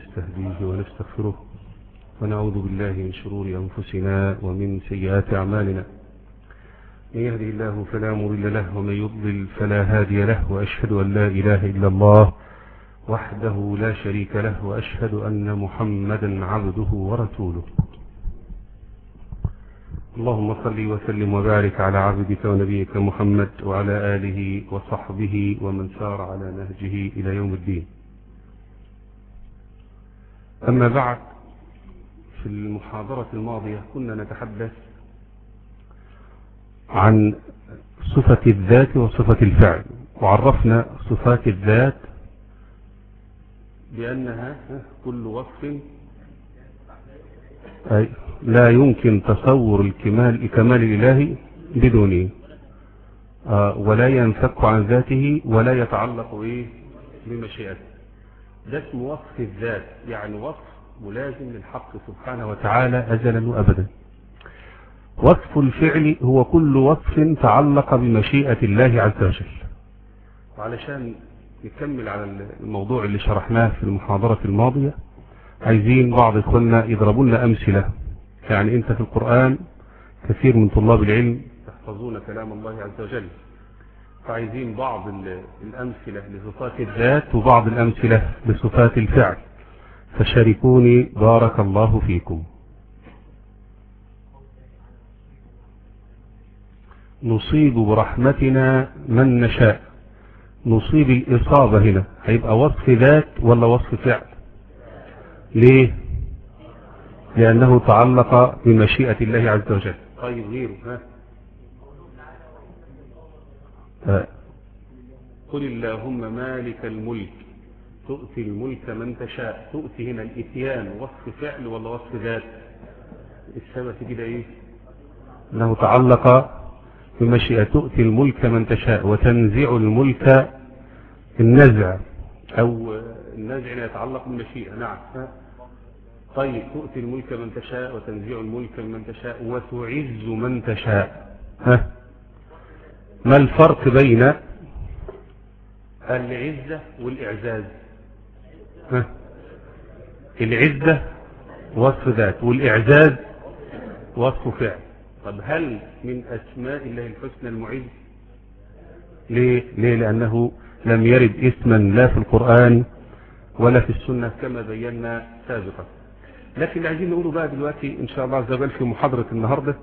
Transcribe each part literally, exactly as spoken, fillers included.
ونستهديه ونستغفره ونعوذ بالله من شرور أنفسنا ومن سيئات أعمالنا. من يهده الله فلا مضل له ومن يضلل فلا هادي له، وأشهد أن لا إله إلا الله وحده لا شريك له، وأشهد أن محمدا عبده ورسوله. اللهم صل وسلم وبارك على عبدك ونبيك محمد وعلى آله وصحبه ومن سار على نهجه إلى يوم الدين. أما بعد، في المحاضرة الماضية كنا نتحدث عن صفة الذات وصفة الفعل، وعرفنا صفات الذات بأنها كل وصف أي لا يمكن تصور الكمال كمال الإله بدونه، آه ولا ينفك عن ذاته ولا يتعلق إيه بمشيئته. ده اسم وصف الذات، يعني وصف ملازم للحق سبحانه وتعالى أزلا وأبدا. وصف الفعل هو كل وصف تعلق بمشيئة الله عز وجل. وعلشان نكمل على الموضوع اللي شرحناه في المحاضرة الماضية، عايزين بعض إخواننا يضربوا لنا أمثلة. يعني أنت في القرآن كثير من طلاب العلم يحفظون كلام الله عز وجل، فعايزين بعض الأمثلة لصفات الذات وبعض الأمثلة لصفات الفعل، فشاركوني بارك الله فيكم. نصيب برحمتنا من نشاء. نصيب الإصابة هنا هيبقى وصف ذات ولا وصف فعل؟ ليه؟ لأنه تعلق بمشيئة الله عز وجل. طيب غيره ها؟ ها. قل اللهم مالك الملك تؤتي الملك من تشاء. تؤتي هنا الاتيان وصف فعل ولا وصف ذات؟ السبب كده ايه؟ انه تعلق بمشيئة. تؤتي الملك من تشاء وتنزع الملك، النزع او النزع يتعلق بالمشيئة. نعم. طيب تؤتي الملك من تشاء وتنزع الملك من تشاء وتعز من تشاء. ها، ما الفرق بين العزة والإعزاز؟ ها، العزة وصف ذات والإعزاز وصف فعل. طب هل من أسماء الله الحسنى المعز؟ ليه؟ ليه؟ لأنه لم يرد اسما لا في القرآن ولا في السنة كما بينا سابقا. لكن اللي عايزين نقوله بقى دلوقتي إن شاء الله عز وجل في محاضرة النهاردة،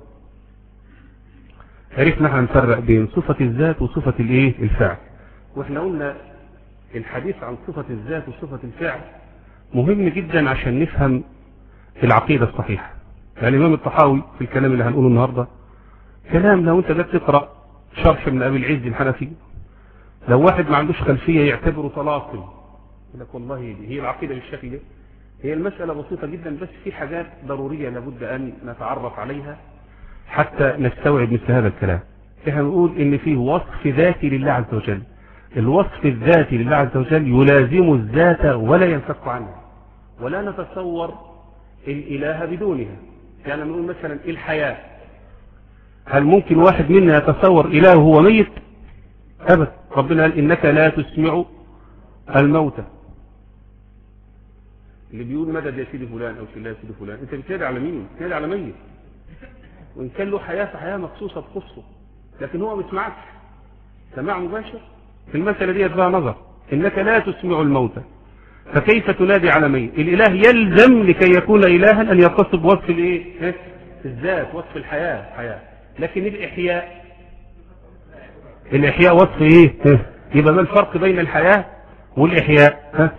عرفنا هنفرق بين صفة الذات وصفة الايه الفعل. واحنا قلنا الحديث عن صفة الذات وصفة الفعل مهم جدا عشان نفهم العقيدة الصحيحة. يعني الإمام الطحاوي في الكلام اللي هنقوله النهاردة كلام لو انت جيت تقرأ شرح من أبي العز الحنفي، لو واحد ما عندوش خلفية يعتبره طلاقل، يقول لك والله هي العقيدة بالشكل ده. هي المسألة بسيطة جدا، بس في حاجات ضرورية لابد أن نتعرف عليها حتى نستوعب مثل هذا الكلام. احنا نقول ان فيه وصف ذاتي لله عز وجل. الوصف الذاتي لله عز وجل يلازم الذات ولا ينفك عنها، ولا نتصور الإله بدونها. يعني نقول مثلا الحياة، هل ممكن واحد منا يتصور إله هو ميت؟ أبدا. ربنا قال إنك لا تسمع الموتى. اللي بيقول مدد يا سيدي فلان أو سيدي سيدي فلان، أنت بتنادي على مين؟ بتنادي على ميت. وإن كان له حياة فحياة مخصوصة تخصه، لكن هو ما يسمعكش سماع مباشر. في المسألة دي بقى نظر، إنك لا تسمع الموتى فكيف تنادي على ميت؟ الإله يلزم لكي يكون إلها أن يتصف بوصف الإيه؟ الذات، وصف الحياة حياة. لكن الإحياء، الإحياء وصف إيه؟ يبقى ما الفرق بين الحياة والإحياء؟ ها؟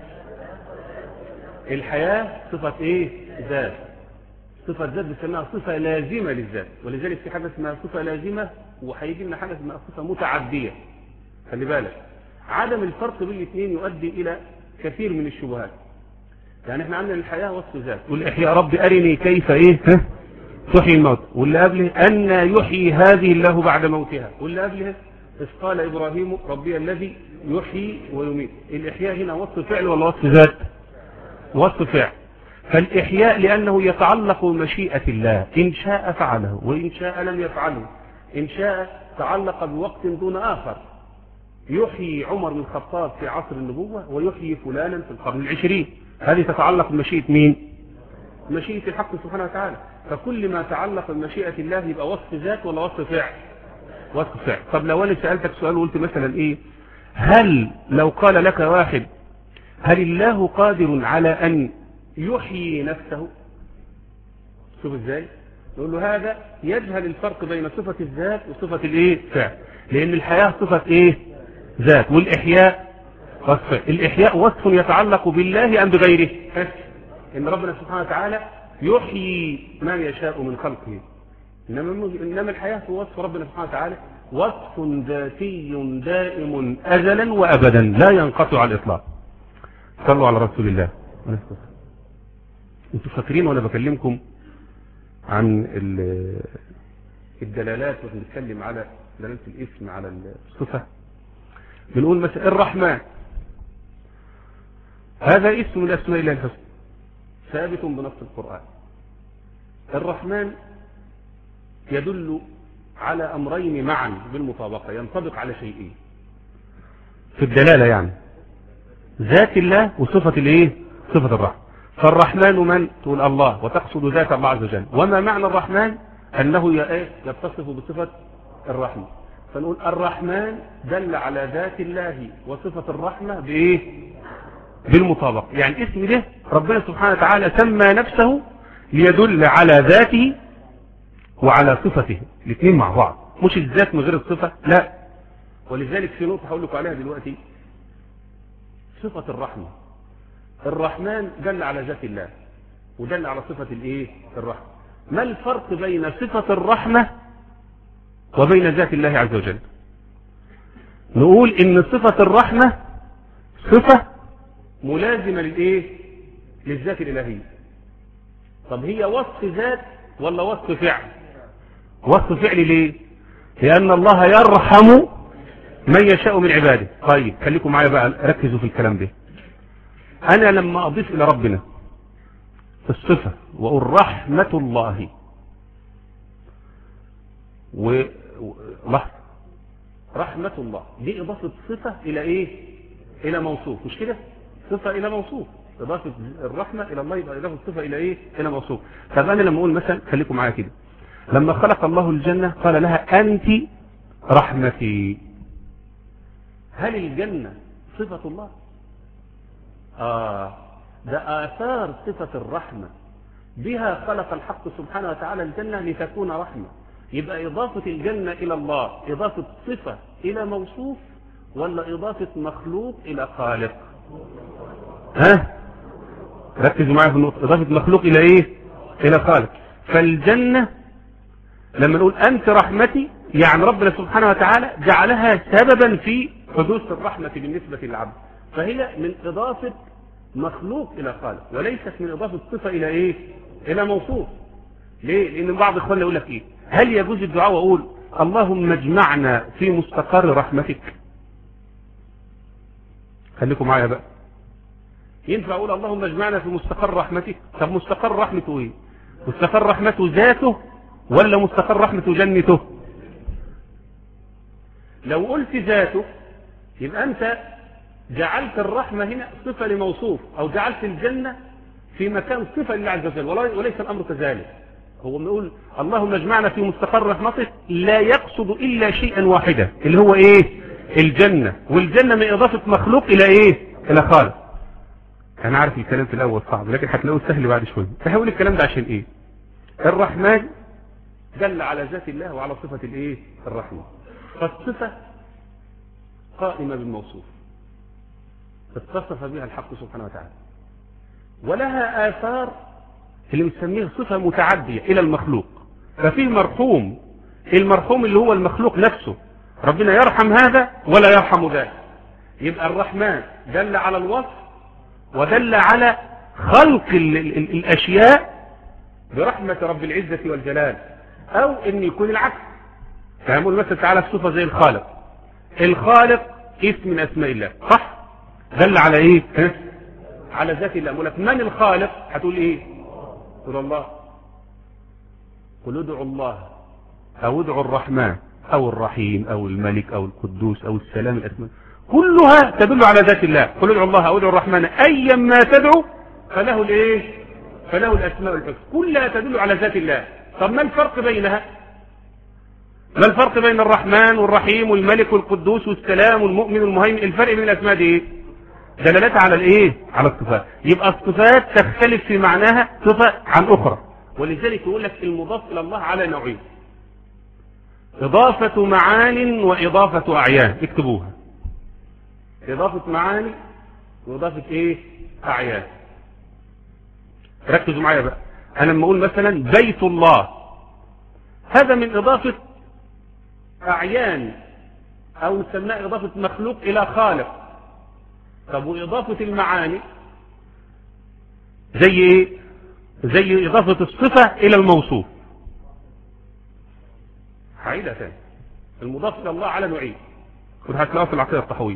الحياة صفة إيه؟ ذات. صفة ذات بسمها صفة لازمة للذات، ولذلك في حاجة اسمها صفة لازمة، وهيجي لنا حاجة اسمها صفة متعدية. خلي بالك، عدم الفرق بين الاثنين يؤدي إلى كثير من الشبهات. يعني احنا عندنا الحياة وصف ذات، والإحياء رب أرني كيف إيه ها؟ تحيي الموت. واللي قبله أن يحيي هذه الله بعد موتها. واللي قبله إذ قال إبراهيم ربي الذي يحيي ويميت. الإحياء هنا وصف فعل ولا وصف ذات؟ وصف فعل. فالإحياء لأنه يتعلق بمشيئة الله، إن شاء فعله وإن شاء لم يفعله. إن شاء تعلق بوقت دون آخر، يحيي عمر بن الخطاب في عصر النبوة ويحيي فلانا في القرن العشرين. هذه تتعلق بمشيئة مين؟ مشيئة الحق سبحانه وتعالى. فكل ما تعلق بمشيئة الله يبقى وصف ذات ولا وصف فعل؟ وصف فعل. طب لو انا سألتك سؤال وقلت مثلا ايه، هل لو قال لك واحد هل الله قادر على ان يحيي نفسه؟ شوف ازاي نقول له هذا يجهل الفرق بين صفة الذات وصفة الايه فعل، لان الحياة صفة ايه ذات، والاحياء وصف. الاحياء وصف يتعلق بالله ام بغيره؟ ان ربنا سبحانه وتعالى يحيي ما يشاء من خلقه، انما انما الحياة هو وصف ربنا سبحانه وتعالى وصف ذاتي دائم ازلا وابدا لا ينقطع على الاطلاق. صلوا على رسول الله. انتوا فاكرين وانا بكلمكم عن الدلالات وبنتكلم على دلالة الاسم على الصفة، بنقول مثلا الرحمن، هذا اسم من اسماء الله الحسنى ثابت بنص القرآن. الرحمن يدل على امرين معا بالمطابقة، ينطبق على شيئين في الدلالة، يعني ذات الله وصفة الايه صفة الرحمة. فالرحمن من؟ تقول الله وتقصد ذات الله عز وجل. وما معنى الرحمن؟ انه يتصف بصفة الرحمة. فنقول الرحمن دل على ذات الله وصفة الرحمة بايه؟ بالمطابقة. يعني اسم ده ربنا سبحانه وتعالى سمى نفسه ليدل على ذاته وعلى صفته، الاثنين مع بعض، مش الذات من غير الصفة، لا. ولذلك في نقطة هقول لكم عليها دلوقتي، صفة الرحمة. الرحمن دل على ذات الله ودل على صفة الايه الرحمة. ما الفرق بين صفة الرحمة وبين ذات الله عز وجل؟ نقول ان صفة الرحمة صفة ملازمة للايه للذات الالهية. طب هي وصف ذات ولا وصف فعل؟ وصف فعل. ليه؟ لان الله يرحم من يشاء من عباده. طيب خليكم معايا بقى، ركزوا في الكلام ده. انا لما اضيف الى ربنا الصفة واقول رحمة الله و لحظة، رحمة الله دي اضافة صفة الى ايه؟ الى موصوف، مش كده؟ صفة الى موصوف، اضافة الرحمة الى الله يبقى اضافة صفة الى ايه؟ الى موصوف. طب انا لما اقول مثلا، خليكم معايا كده، لما خلق الله الجنة قال لها انت رحمتي، هل الجنة صفة الله؟ آه ده آثار صفة الرحمة، بها خلق الحق سبحانه وتعالى الجنة لتكون رحمة. يبقى إضافة الجنة إلى الله إضافة صفة إلى موصوف ولا إضافة مخلوق إلى خالق؟ ها؟ ركزوا معايا في النقطة، إضافة مخلوق إلى إيه؟ إلى خالق. فالجنة لما نقول أنت رحمتي، يعني ربنا سبحانه وتعالى جعلها سببا في حدوث الرحمة بالنسبة للعبد، فهي من إضافة مخلوق إلى خالق وليست من إضافة صفة إلى إيه؟ إلى موصوف. ليه؟ لأن بعض إخواننا يقول لك إيه؟ هل يجوز الدعاء وأقول اللهم اجمعنا في مستقر رحمتك؟ خليكم معايا بقى. ينفع أقول اللهم اجمعنا في مستقر رحمتك؟ طب مستقر رحمته إيه؟ مستقر رحمته ذاته ولا مستقر رحمته جنته؟ لو قلت ذاته يبقى أنت جعلت الرحمة هنا صفة لموصوف، أو جعلت الجنة في مكان صفة لله عز وجل، وليس الأمر كذلك. هو بيقول اللهم اجمعنا في مستقر رحمتك لا يقصد إلا شيئا واحدا اللي هو إيه؟ الجنة. والجنة من إضافة مخلوق إلى إيه؟ إلى خالق. أنا عارف الكلام في الأول صعب لكن هتلاقوه سهل بعد شوية. فهقول الكلام ده عشان إيه؟ الرحمن دل على ذات الله وعلى صفة الإيه؟ الرحمة. فالصفة قائمة بالموصوف اتصف بها الحق سبحانه وتعالى، ولها آثار اللي بنسميها صفة متعدية إلى المخلوق. ففيه مرحوم، المرحوم اللي هو المخلوق نفسه، ربنا يرحم هذا ولا يرحم ذاك. يبقى الرحمن دل على الوصف ودل على خلق ال ال ال الأشياء برحمة رب العزة والجلال، أو إن يكون العكس. فهمون مثلا تعالى في صفة زي الخالق. الخالق اسم من أسماء الله، صح؟ دل على إيه؟ على ذات الله. أقول لك من الخالق؟ هتقول إيه؟ تقول الله. قل ادعوا الله أو ادعوا الرحمن أو الرحيم أو الملك أو القدوس أو السلام، الأسماء كلها تدل على ذات الله. قل ادعوا الله أو ادعوا الرحمن أيا ما تدعو فله الايه فله الاسماء الحسنى كلها تدل على ذات الله. طب ما الفرق بينها؟ ما الفرق بين الرحمن والرحيم والملك والقدوس والسلام والمؤمن والمهيمن؟ الفرق بين الاسماء دي ايه؟ دلالتها على الايه على الصفات. يبقى الصفات تختلف في معناها صفه عن اخرى، ولذلك يقول لك المضاف الى الله على نوعين: اضافه معان واضافه اعيان. اكتبوها: اضافه معاني واضافه ايه اعيان. ركزوا معايا بقى. انا لما اقول مثلا بيت الله، هذا من اضافه اعيان او نسميها اضافه مخلوق الى خالق. طب واضافه المعاني زي ايه؟ زي اضافه الصفه الى الموصوف. هعيدها تاني: المضاف الى الله على نوعين، وهتلاقوها في العقيده الطحويه: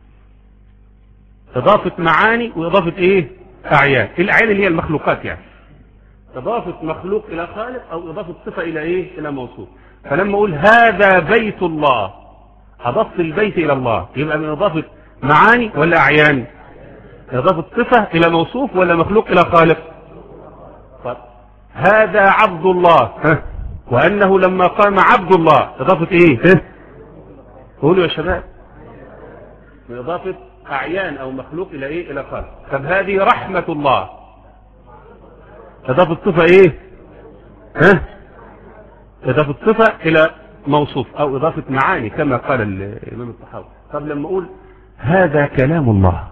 اضافه معاني واضافه ايه اعيان. الاعيان اللي هي المخلوقات، يعني اضافه مخلوق الى خالق او اضافه صفه الى ايه الى موصوف. فلما اقول هذا بيت الله، اضفت البيت الى الله، يبقى من اضافه معاني ولا اعيان؟ اضافه صفه الى موصوف ولا مخلوق الى خالق؟ طب هذا عبد الله، ها؟ وانه لما قام عبد الله، اضافه ايه؟ ها؟ قولوا يا شباب. من اضافه اعيان او مخلوق الى ايه الى خالق. طب هذه رحمه الله، اضافه صفه ايه؟ ها؟ اضافه صفه الى موصوف او اضافه معاني كما قال الامام الطحاوي. طب لما اقول هذا كلام الله،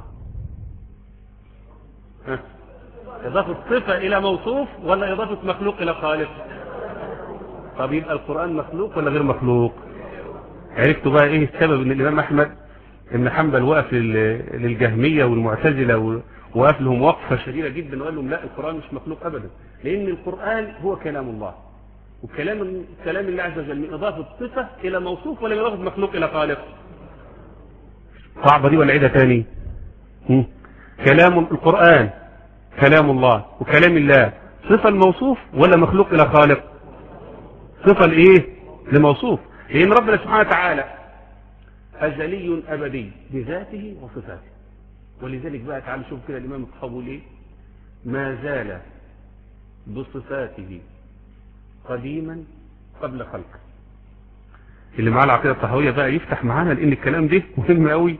ها؟ اضافه صفه الى موصوف ولا اضافه مخلوق الى خالق؟ طب يبقى القران مخلوق ولا غير مخلوق؟ عرفتوا بقى ايه السبب ان الامام احمد ابن حنبل وقف للجهميه والمعتزله وقف لهم وقفه شديده جدا وقال لهم لا، القران مش مخلوق ابدا، لان القران هو كلام الله، وكلام كلام الله عز وجل من اضافه صفه الى موصوف ولا من اضافه مخلوق الى خالق؟ صعبه دي ولا عيدها تاني؟ كلام القران كلام الله، وكلام الله صفه الموصوف ولا مخلوق الى خالق؟ صفه لايه لموصوف، لان ربنا سبحانه وتعالى ازلي ابدي بذاته وصفاته. ولذلك بقى تعالوا شوف كده الامام الطحاوي بيقول ايه: ما زال بصفاته قديما قبل خلقه. اللي معاه العقيده الطحاويه بقى يفتح معانا، لان الكلام ده مهم قوي.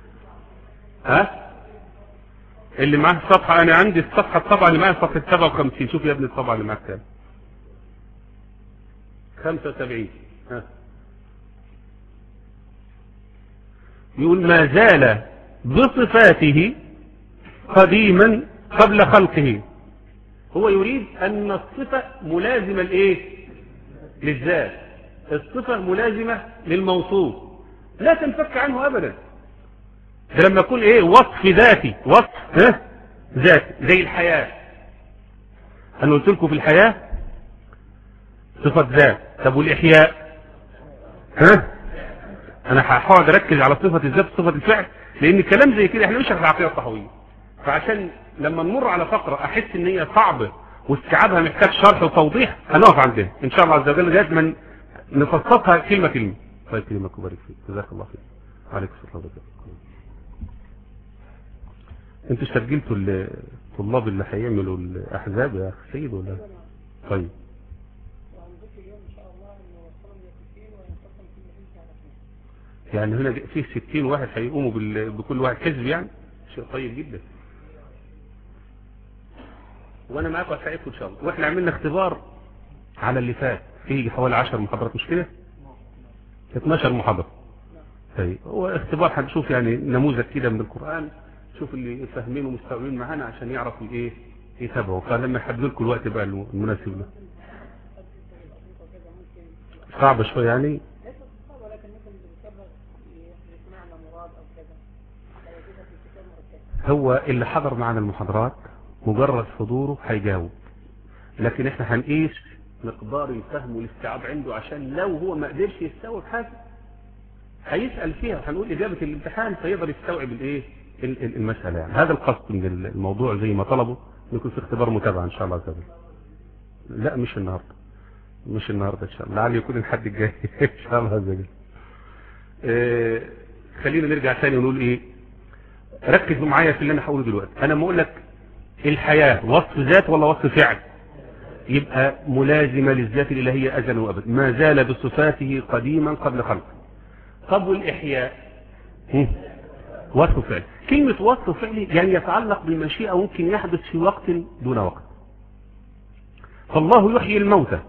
ها اللي معاه الصفحه، انا عندي الصفحه الطبعه اللي معايا صفحه سبعة وخمسين. شوف يا ابني الطبعه اللي معاك كام؟ خمسة وسبعين. ها يقول ما زال بصفاته قديما قبل خلقه. هو يريد ان الصفه ملازمه لايه للذات، الصفه ملازمه للموصوف، لا تنفك عنه ابدا. ده لما يكون ايه وصف ذاتي، وصف ها ذاتي زي الحياه. انا قلت لكم في الحياه صفه ذات. طب والاحياء؟ ها انا هحاول اركز على صفه الذات وصفه الفعل، لان الكلام زي كده احنا مش في العقيده الطحاويه. فعشان لما نمر على فقره احس ان هي صعبه واستيعابها محتاج شرح وتوضيح، هنقف عندها ان شاء الله عز وجل لغايه ما نفصصها كلمه كلمه. الله يكرمك ويبارك فيك، جزاك الله خير. عليكم السلام ورحمه الله. انتوا سجلتوا الطلاب اللي هيعملوا الاحزاب يا اخي سيد ولا؟ طيب يعني هنا فيه ستين واحد هيقوموا بكل واحد حزب، يعني شيء طيب جدا. وانا معاكم هساعدكم ان شاء الله. واحنا عملنا اختبار على اللي فات، فيه حوالي عشر محاضرات مش كده؟ اتناشر محاضرة. طيب هو اختبار هنشوف يعني نموذج كده من القرآن، شوف اللي فاهمين ومستوعبين معانا عشان يعرفوا ايه يتابعوا. فلما يحدد لكم الوقت بقى المناسب له. صعب شويه يعني. هو اللي حضر معنا المحاضرات مجرد حضوره هيجاوب، لكن احنا هنقيس مقدار الفهم والاستيعاب عنده، عشان لو هو ما قدرش يستوعب حاجه هيسال فيها، هنقول اجابه الامتحان فيقدر يستوعب الايه المساله. يعني هذا القصد من الموضوع زي ما طلبوا، يكون في اختبار متابعه ان شاء الله عز وجل. لا مش النهارده، مش النهارده ان شاء الله، لعل يكون الحد الجاي ان شاء الله عز وجل. اه خلينا نرجع ثاني ونقول ايه، ركزوا معايا في اللي انا هقوله دلوقتي. انا ما اقول لك الحياة وصف ذات ولا وصف فعل؟ يبقى ملازمة للذات الإلهية أزل وأبد، ما زال بصفاته قديما قبل خلقه. طب والإحياء وصف فعل. كلمة وصف فعل يعني يتعلق بمشيئة ممكن يحدث في وقت دون وقت. فالله يحيي الموتى،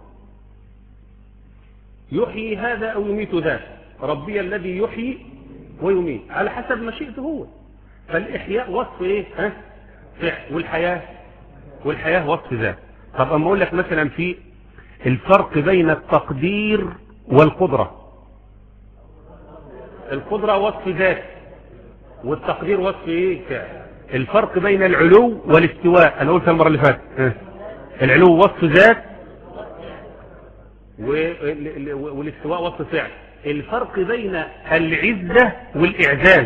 يحيي هذا أو يميت ذاك، ربي الذي يحيي ويميت على حسب مشيئته هو. فالإحياء وصف إيه؟ ها؟ فعل. والحياة والحياة وصف ذات. طب أما أقول لك مثلا في الفرق بين التقدير والقدرة. القدرة وصف ذات والتقدير وصف إيه؟ فعل. الفرق بين العلو والاستواء أنا قلت المرة اللي فاتت، العلو وصف ذات والاستواء وصف فعل. الفرق بين العزة والإعزاز،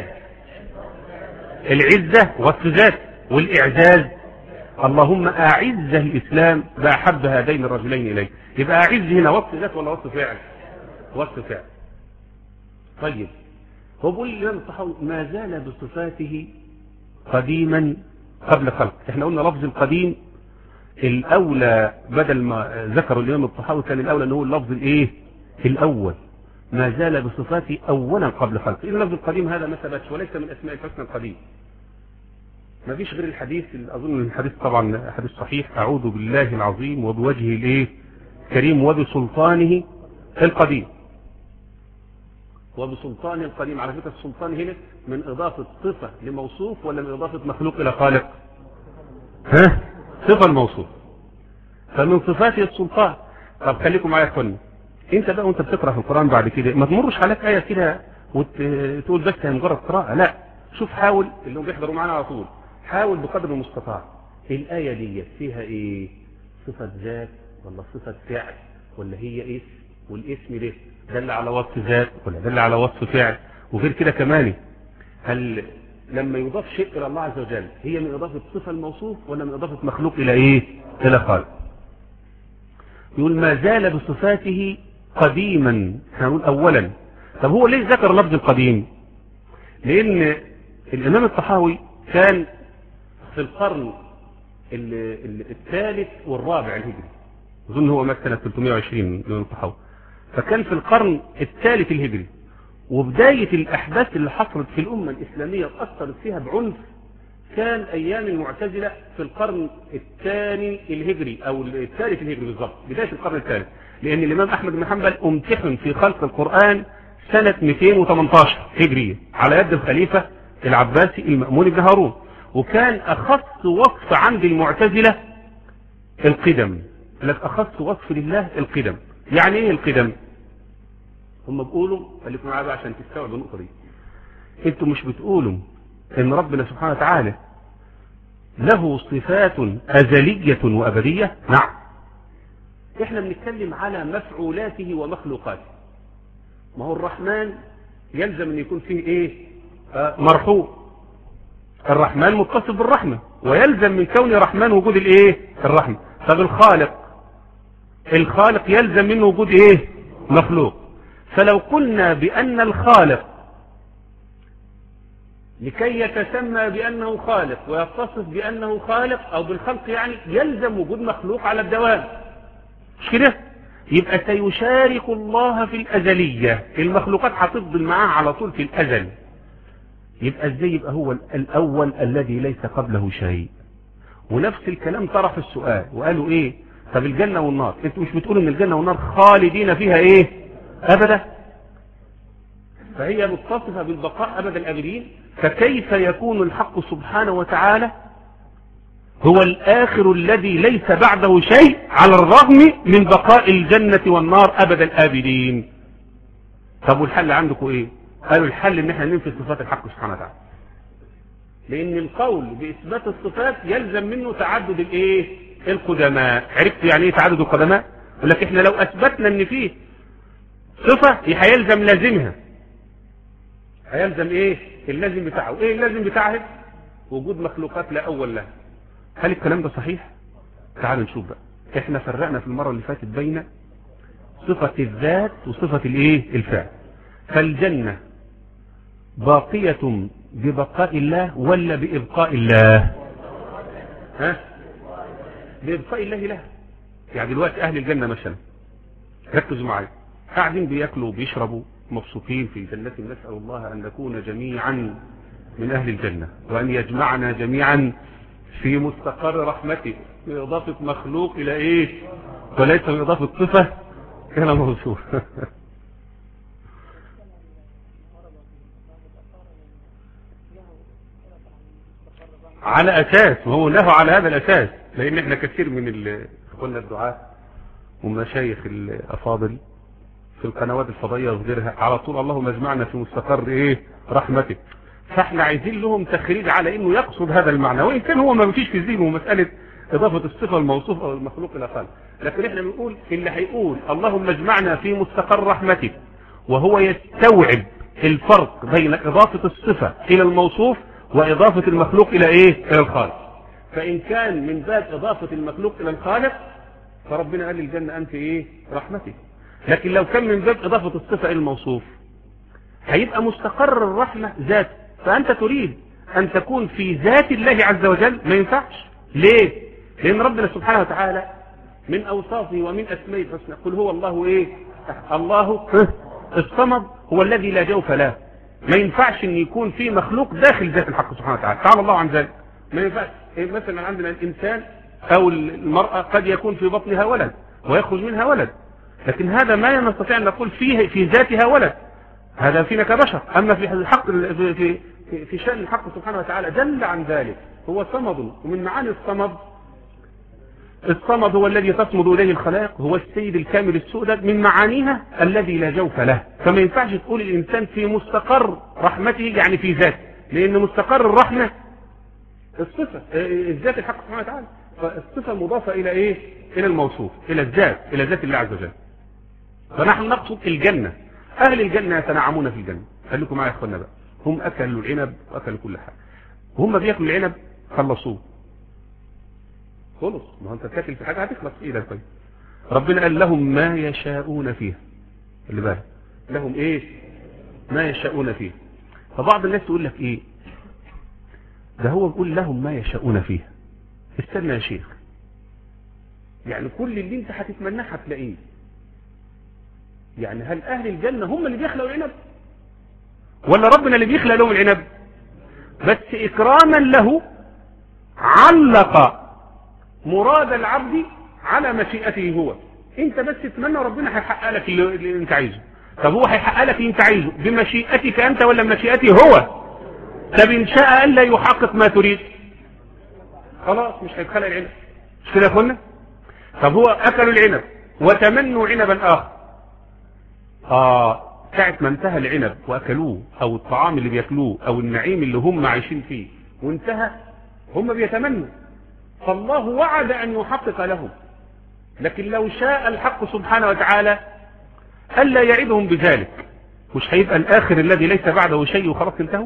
العزة وصف ذات والإعزاز اللهم أعز الإسلام بأحب هذين الرجلين إليه. يبقى أعز هنا وصف ذات ولا وصف فعل؟ وصف فعل. طيب هو بيقول الإمام الطحاوي ما زال بصفاته قديما قبل خلق. احنا قلنا لفظ القديم الأولى بدل ما ذكر الإمام الطحاوي كان الأولى أنه اللفظ الإيه؟ الأول. ما زال بصفاته أولا قبل خلق. إذن لفظ القديم هذا ما ثبتش وليس من أسماء الحسنى القديم. ما فيش غير الحديث، أظن الحديث طبعا حديث صحيح، أعوذ بالله العظيم وبوجهه الإيه؟ كريم وبسلطانه القديم. وبسلطانه القديم. على فكرة السلطان هنا من إضافة صفة لموصوف ولا من إضافة مخلوق إلى خالق؟ ها؟ صفة الموصوف. فمن صفاته السلطان. طب خليكم معايا يا اخواني، انت بقى وانت بتقرأ في القرآن بعد كده ما تمرش عليك آية كده وتقول بس هي مجرد قراءة، لا. شوف حاول اللي هم بيحضروا معانا على طول، حاول بقدر المستطاع الآية دي فيها ايه؟ صفة ذات ولا صفة فعل ولا هي اسم؟ والاسم ده دل على وصف ذات ولا دل على وصف فعل؟ وغير كده كمان هل لما يضاف شيء إلى الله عز وجل هي من إضافة صفة الموصوف ولا من إضافة مخلوق إلى إيه؟ إلى خالق. يقول ما زال بصفاته قديما، هنقول أولا. طب هو ليه ذكر لفظ القديم؟ لأن الإمام الطحاوي كان في القرن الثالث والرابع الهجري، أظن هو مات سنة ثلاثمائة وعشرين الإمام الطحاوي، فكان في القرن الثالث الهجري. وبداية الأحداث اللي حصلت في الأمة الإسلامية وأثرت فيها بعنف كان أيام المعتزلة في القرن الثاني الهجري أو الثالث الهجري بالضبط، بداية القرن الثالث. لأن الإمام أحمد بن حنبل امتحن في خلق القرآن سنة مئتين وثمانية عشر هجرية على يد الخليفة العباسي المأمون بن هارون. وكان أخص وصف عند المعتزلة القدم، لك أخص وصف لله القدم. يعني إيه القدم؟ هم بيقولوا خليكم معايا بقى عشان تستوعبوا النقطة دي. انتوا مش بتقولوا ان ربنا سبحانه وتعالى له صفات أزلية وأبدية؟ نعم. احنا بنتكلم على مفعولاته ومخلوقاته. ما هو الرحمن يلزم ان يكون فيه ايه؟ آه مرحوم. الرحمن متصف بالرحمة ويلزم من كون رحمن وجود الايه؟ الرحمة. طب الخالق، الخالق يلزم منه وجود ايه؟ مخلوق. فلو قلنا بأن الخالق لكي يتسمى بأنه خالق ويتصف بأنه خالق أو بالخلق يعني يلزم وجود مخلوق على الدوام، مش كده؟ يبقى سيشارك الله في الأزلية، المخلوقات هتفضل معاه على طول في الأزل. يبقى ازاي يبقى هو الأول الذي ليس قبله شيء؟ ونفس الكلام طرح السؤال وقالوا ايه؟ طب الجنة والنار، انتوا مش بتقولوا ان الجنة والنار خالدين فيها ايه؟ أبدا. فهي متصفة بالبقاء أبدا الأبدين. فكيف يكون الحق سبحانه وتعالى هو الآخر الذي ليس بعده شيء على الرغم من بقاء الجنة والنار أبدا الآبدين؟ طب والحل عندكم ايه؟ قالوا الحل ان احنا ننفي صفات الحق سبحانه وتعالى، لان القول بإثبات الصفات يلزم منه تعدد الايه؟ القدماء. عرفت يعني ايه تعدد القدماء؟ يقول لك احنا لو اثبتنا ان فيه صفة هيلزم لازمها، هيلزم ايه؟ اللازم بتاعه. ايه اللازم بتاعه؟ وجود مخلوقات لا اول لها. هل الكلام ده صحيح؟ تعالوا نشوف بقى. احنا فرقنا في المرة اللي فاتت بين صفة الذات وصفة الايه؟ الفعل. فالجنة باقية ببقاء الله ولا بإبقاء الله؟ ها بإبقاء الله لها. يعني دلوقتي أهل الجنة مثلا ركزوا معايا، قاعدين بياكلوا وبيشربوا مبسوطين في جنة، نسأل الله أن نكون جميعا من أهل الجنة وأن يجمعنا جميعا في مستقر رحمته، بإضافة مخلوق إلى إيه وليس بإضافة صفة إلى موصوف. على أساس، ما هو له على هذا الأساس، لأن احنا كثير من قلنا الدعاء ومشايخ الأفاضل في القنوات الفضائية وغيرها على طول اللهم اجمعنا في مستقر إيه رحمتك، فاحنا عايزين لهم تخريج على انه يقصد هذا المعنى، وان كان هو ما فيش في ذهنه مسألة اضافة الصفة الموصوف او المخلوق الى خالق، لكن احنا بنقول اللي هيقول اللهم اجمعنا في مستقر رحمتك وهو يستوعب الفرق بين اضافة الصفة الى الموصوف واضافة المخلوق الى ايه الى الخالق، فان كان من باب اضافة المخلوق الى الخالق فربنا قال للجنة انت ايه رحمتك، لكن لو كان من باب اضافة الصفة الى الموصوف هيبقى مستقر الرحمة ذات، فأنت تريد أن تكون في ذات الله عز وجل، ما ينفعش. ليه؟ لأن ربنا سبحانه وتعالى من أوصافه ومن أسمائه الحسنى قل هو الله إيه الله الصمد هو الذي لا جوف له، ما ينفعش أن يكون في مخلوق داخل ذات الحق سبحانه وتعالى، تعالى الله عن ذلك، ما ينفعش. مثلا عندنا الإنسان أو المرأة قد يكون في بطنها ولد ويخرج منها ولد، لكن هذا ما نستطيع أن نقول فيه في ذاتها ولد، هذا فينا كبشر. أما في الحق في في في شأن الحق سبحانه وتعالى جل عن ذلك هو صمد، ومن معاني الصمد الصمد هو الذي تصمد إليه الخلائق، هو السيد الكامل السؤدد، من معانيها الذي لا جوف له، فما ينفعش تقول الإنسان في مستقر رحمته يعني في ذاته، لأن مستقر الرحمة الصفة الذات الحق سبحانه وتعالى، فالصفة مضافة إلى إيه إلى الموصوف إلى الذات إلى ذات الله عز وجل. فنحن نقصد الجنة، أهل الجنة يتنعمون في الجنة. خليكم معايا يا اخوانا بقى، هم أكلوا العنب وأكلوا كل حاجة، وهم بياكلوا العنب خلصوه خلص، ما هو أنت تاكل في حاجة هتخلص إيه ده طيب. ربنا قال لهم ما يشاءون فيها، اللي بالك لهم إيه ما يشاءون فيها. فبعض الناس تقول لك إيه ده هو بيقول لهم ما يشاءون فيها، استنى يا شيخ، يعني كل اللي انت هتتمناه هتلاقيه، يعني هل أهل الجنة هم اللي بيخلقوا العنب ولا ربنا اللي بيخلق لهم العنب؟ بس إكراما له علق مراد العبد على مشيئته هو، انت بس تتمنى ربنا هيحقق لك اللي انت عايزه. طب هو هيحقق لك اللي انت عايزه بمشيئتك انت ولا بمشيئته هو؟ طب ان شاء الا يحقق ما تريد خلاص مش هيتخلق العنب، مش كده يا اخوانا؟ طب هو اكلوا العنب وتمنوا عنبا اخر، اه ساعة ما انتهى العنب واكلوه او الطعام اللي بياكلوه او النعيم اللي هم عايشين فيه وانتهى، هم بيتمنوا، فالله وعد ان يحقق لهم، لكن لو شاء الحق سبحانه وتعالى الا يعدهم بذلك، مش هيبقى الاخر الذي ليس بعده شيء وخلاص انتهوا.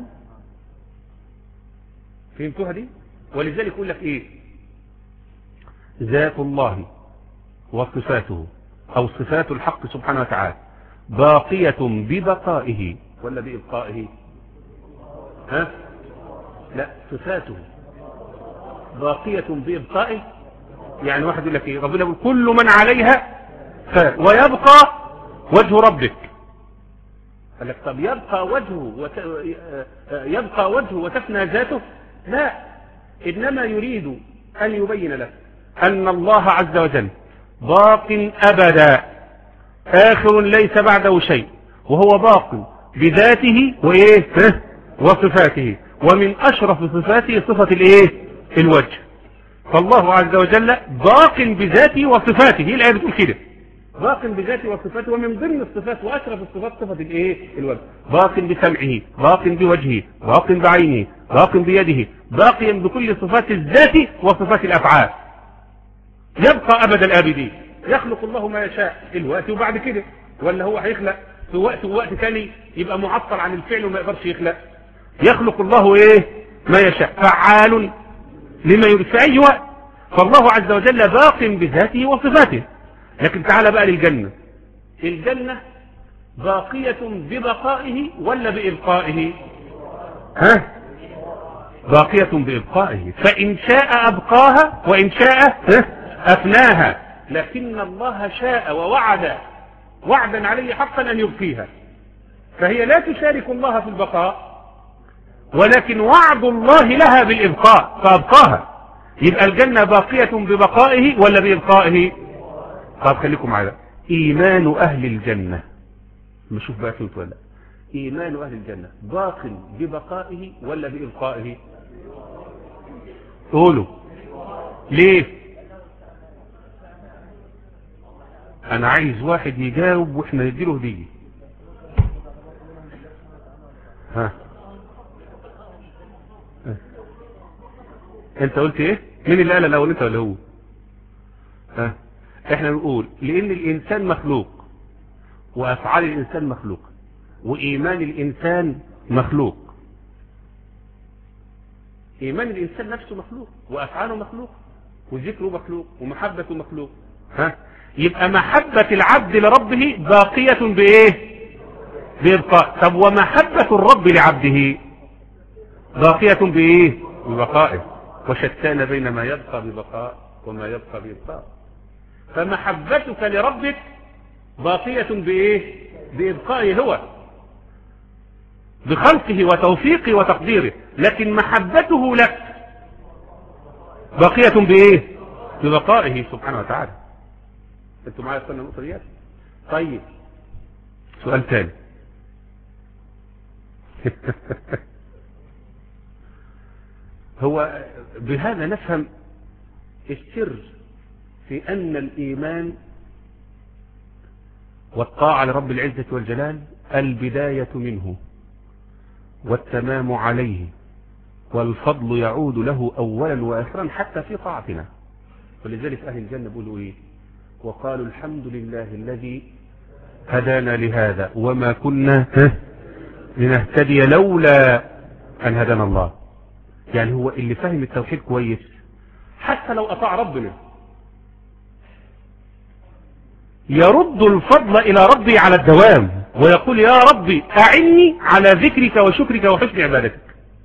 فهمتوها دي؟ ولذلك يقول لك ايه ذات الله وصفاته او صفات الحق سبحانه وتعالى باقية ببقائه ولا بإبقائه؟ ها لا صفاته باقية بإبقائه، يعني واحد يقول لك ايه ربنا يقول كل من عليها فان ويبقى وجه ربك، قال لك طب يبقى وجهه وت... يبقى وجهه وتفنى ذاته؟ لا، انما يريد ان يبين لك ان الله عز وجل باق ابدا آخر ليس بعده شيء، وهو باق بذاته وإيه وصفاته، ومن أشرف صفاته صفة الإيه الوجه، فالله عز وجل باق بذاته وصفاته، هي الآية بتقول كده باق بذاته وصفاته، ومن ضمن الصفات وأشرف الصفات صفة الإيه الوجه، باق بسمعه باق بوجهه باق بعينه باق بيده، باقيا بكل صفات الذات وصفات الأفعال، يبقى أبد الآبدين. يخلق الله ما يشاء الوقت وبعد كده، ولا هو هيخلق في وقت ووقت ثاني يبقى معطل عن الفعل وما يقدرش يخلق؟ يخلق الله ايه ما يشاء فعال لما يريد في اي وقت، فالله عز وجل باق بذاته وصفاته. لكن تعال بقى للجنة، الجنة باقية ببقائه ولا بإبقائه؟ ها باقية بإبقائه، فإن شاء أبقاها وإن شاء أفناها، لكن الله شاء ووعد وعدا عليه حقا أن يبقيها، فهي لا تشارك الله في البقاء، ولكن وعد الله لها بالإبقاء فأبقاها. يبقى الجنة باقية ببقائه ولا بإبقائه؟ طب خليكم معايا. إيمان أهل الجنة، نشوف بقى فهمت ولا. إيمان أهل الجنة باق ببقائه ولا بإبقائه؟ قولوا ليه؟ أنا عايز واحد يجاوب وإحنا نديله هدية. ها انت قلت ايه؟ مين اللي قال الاول، انت ولا هو؟ ها احنا نقول لان الانسان مخلوق، وافعال الانسان مخلوقه، وايمان الانسان مخلوق. ايمان الانسان نفسه مخلوق، وافعاله مخلوق، وذكره مخلوق، ومحبته مخلوق. ها يبقى محبة العبد لربه باقية بايه؟ بإبقاء. طب ومحبة الرب لعبده باقية بايه؟ ببقائه. وشتان بين ما يبقى ببقاء وما يبقى بإبقاء. فمحبتك لربك باقية بايه؟ بإبقائه هو، بخلقه وتوفيقه وتقديره، لكن محبته لك باقية بايه؟ ببقائه سبحانه وتعالى. انتوا معايا في النقطة دي؟ طيب سؤال ثاني. هو بهذا نفهم السر في أن الإيمان والطاعة لرب العزة والجلال البداية منه والتمام عليه، والفضل يعود له أولا وآخرا حتى في طاعتنا. ولذلك أهل الجنة بيقولوا إيه؟ وقالوا الحمد لله الذي هدانا لهذا وما كنا لنهتدي لولا أن هدانا الله. يعني هو اللي فهم التوحيد كويس حتى لو أطاع ربنا يرد الفضل إلى ربي على الدوام، ويقول يا ربي أعني على ذكرك وشكرك وحسن عبادتك.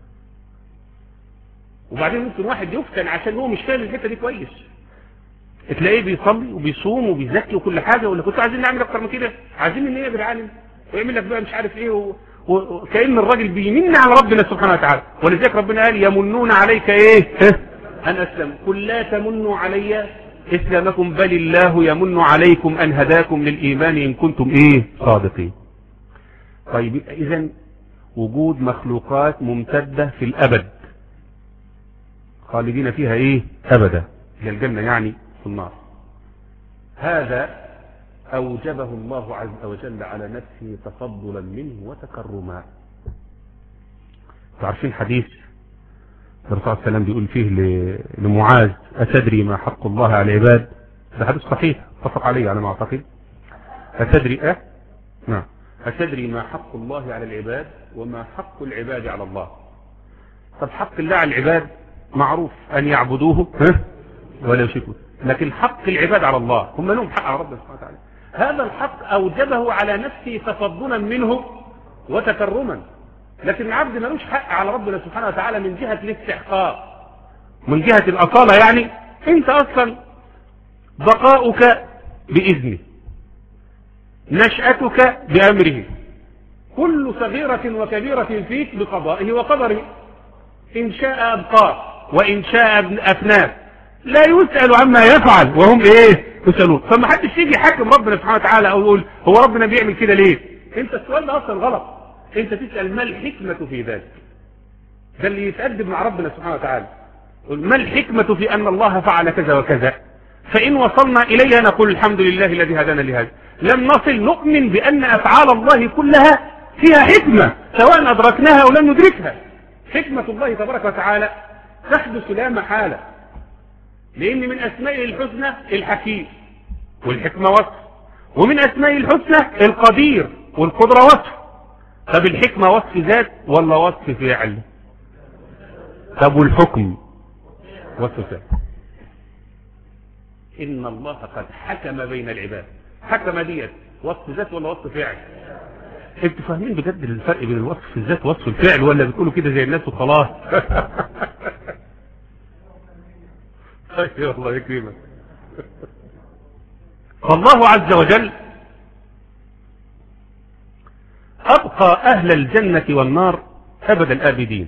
وبعدين ممكن واحد يفتن عشان هو مش فاهم الحتة دي كويس، تلاقيه بيصلي وبيصوم وبيزكي وكل حاجة، ولا كنتوا عايزين نعمل أكتر من كده؟ عايزين ان ايه بالعالم ويعمل لك بقى مش عارف ايه و... وكأن الراجل بيمن على ربنا سبحانه وتعالى. ولذلك ربنا قال يمنون عليك ايه ان اسلم، قل لا تمنوا علي اسلامكم بل الله يمن عليكم ان هداكم للايمان ان كنتم ايه صادقين. طيب اذا وجود مخلوقات ممتدة في الابد خالدين فيها ايه ابدا، هي الجنة يعني في النار، هذا أوجبه الله عز وجل على نفسه تفضلا منه وتكرما. تعرفين حديث الرسول صلى الله عليه وسلم بيقول فيه لمعاذ أتدري ما حق الله على العباد؟ ده حديث صحيح اتفق عليه على ما أعتقد. أتدري أه؟ نعم. أتدري ما حق الله على العباد وما حق العباد على الله؟ طب حق الله على العباد معروف أن يعبدوه ولا يشركوا، لكن حق العباد على الله هم لهم حق على ربنا سبحانه وتعالى. هذا الحق أوجبه على نفسه تفضلا منه وتكرما، لكن العبد ملوش حق على ربنا سبحانه وتعالى من جهة الاستحقاق، من جهة الأصالة. يعني انت أصلا بقاؤك بإذنه، نشأتك بأمره، كل صغيرة وكبيرة فيك بقضائه وقدره، إن شاء أبقاك وإن شاء أفناك، لا يسأل عما يفعل وهم ايه يسألون. فما حدش يجي يحكم ربنا سبحانه وتعالى او يقول هو ربنا بيعمل كده ليه. انت السؤال ده اصلا غلط، انت تسأل ما الحكمة في ذلك، ده اللي يتأدب مع ربنا سبحانه وتعالى. ما الحكمة في ان الله فعل كذا وكذا، فان وصلنا اليها نقول الحمد لله الذي هدانا لهذا. لم نصل نؤمن بان افعال الله كلها فيها حكمة سواء ادركناها او لم ندركها. حكمة الله تبارك وتعالى تحدث لا محالة، لأن من أسمائه الحسنى الحكيم، والحكمة وصف، ومن أسمائه الحسنى القدير والقدرة وصف. طب الحكمة وصف ذات ولا وصف فعل؟ طب والحكم وصف ذات. إن الله قد حكم بين العباد، حكم ديت وصف ذات ولا وصف فعل؟ انتوا فاهمين بجد الفرق بين الوصف الذات ووصف الفعل ولا بتقولوا كده زي الناس وخلاص؟ ايوه الله يكرمك. فالله عز وجل أبقى أهل الجنة والنار أبد الآبدين.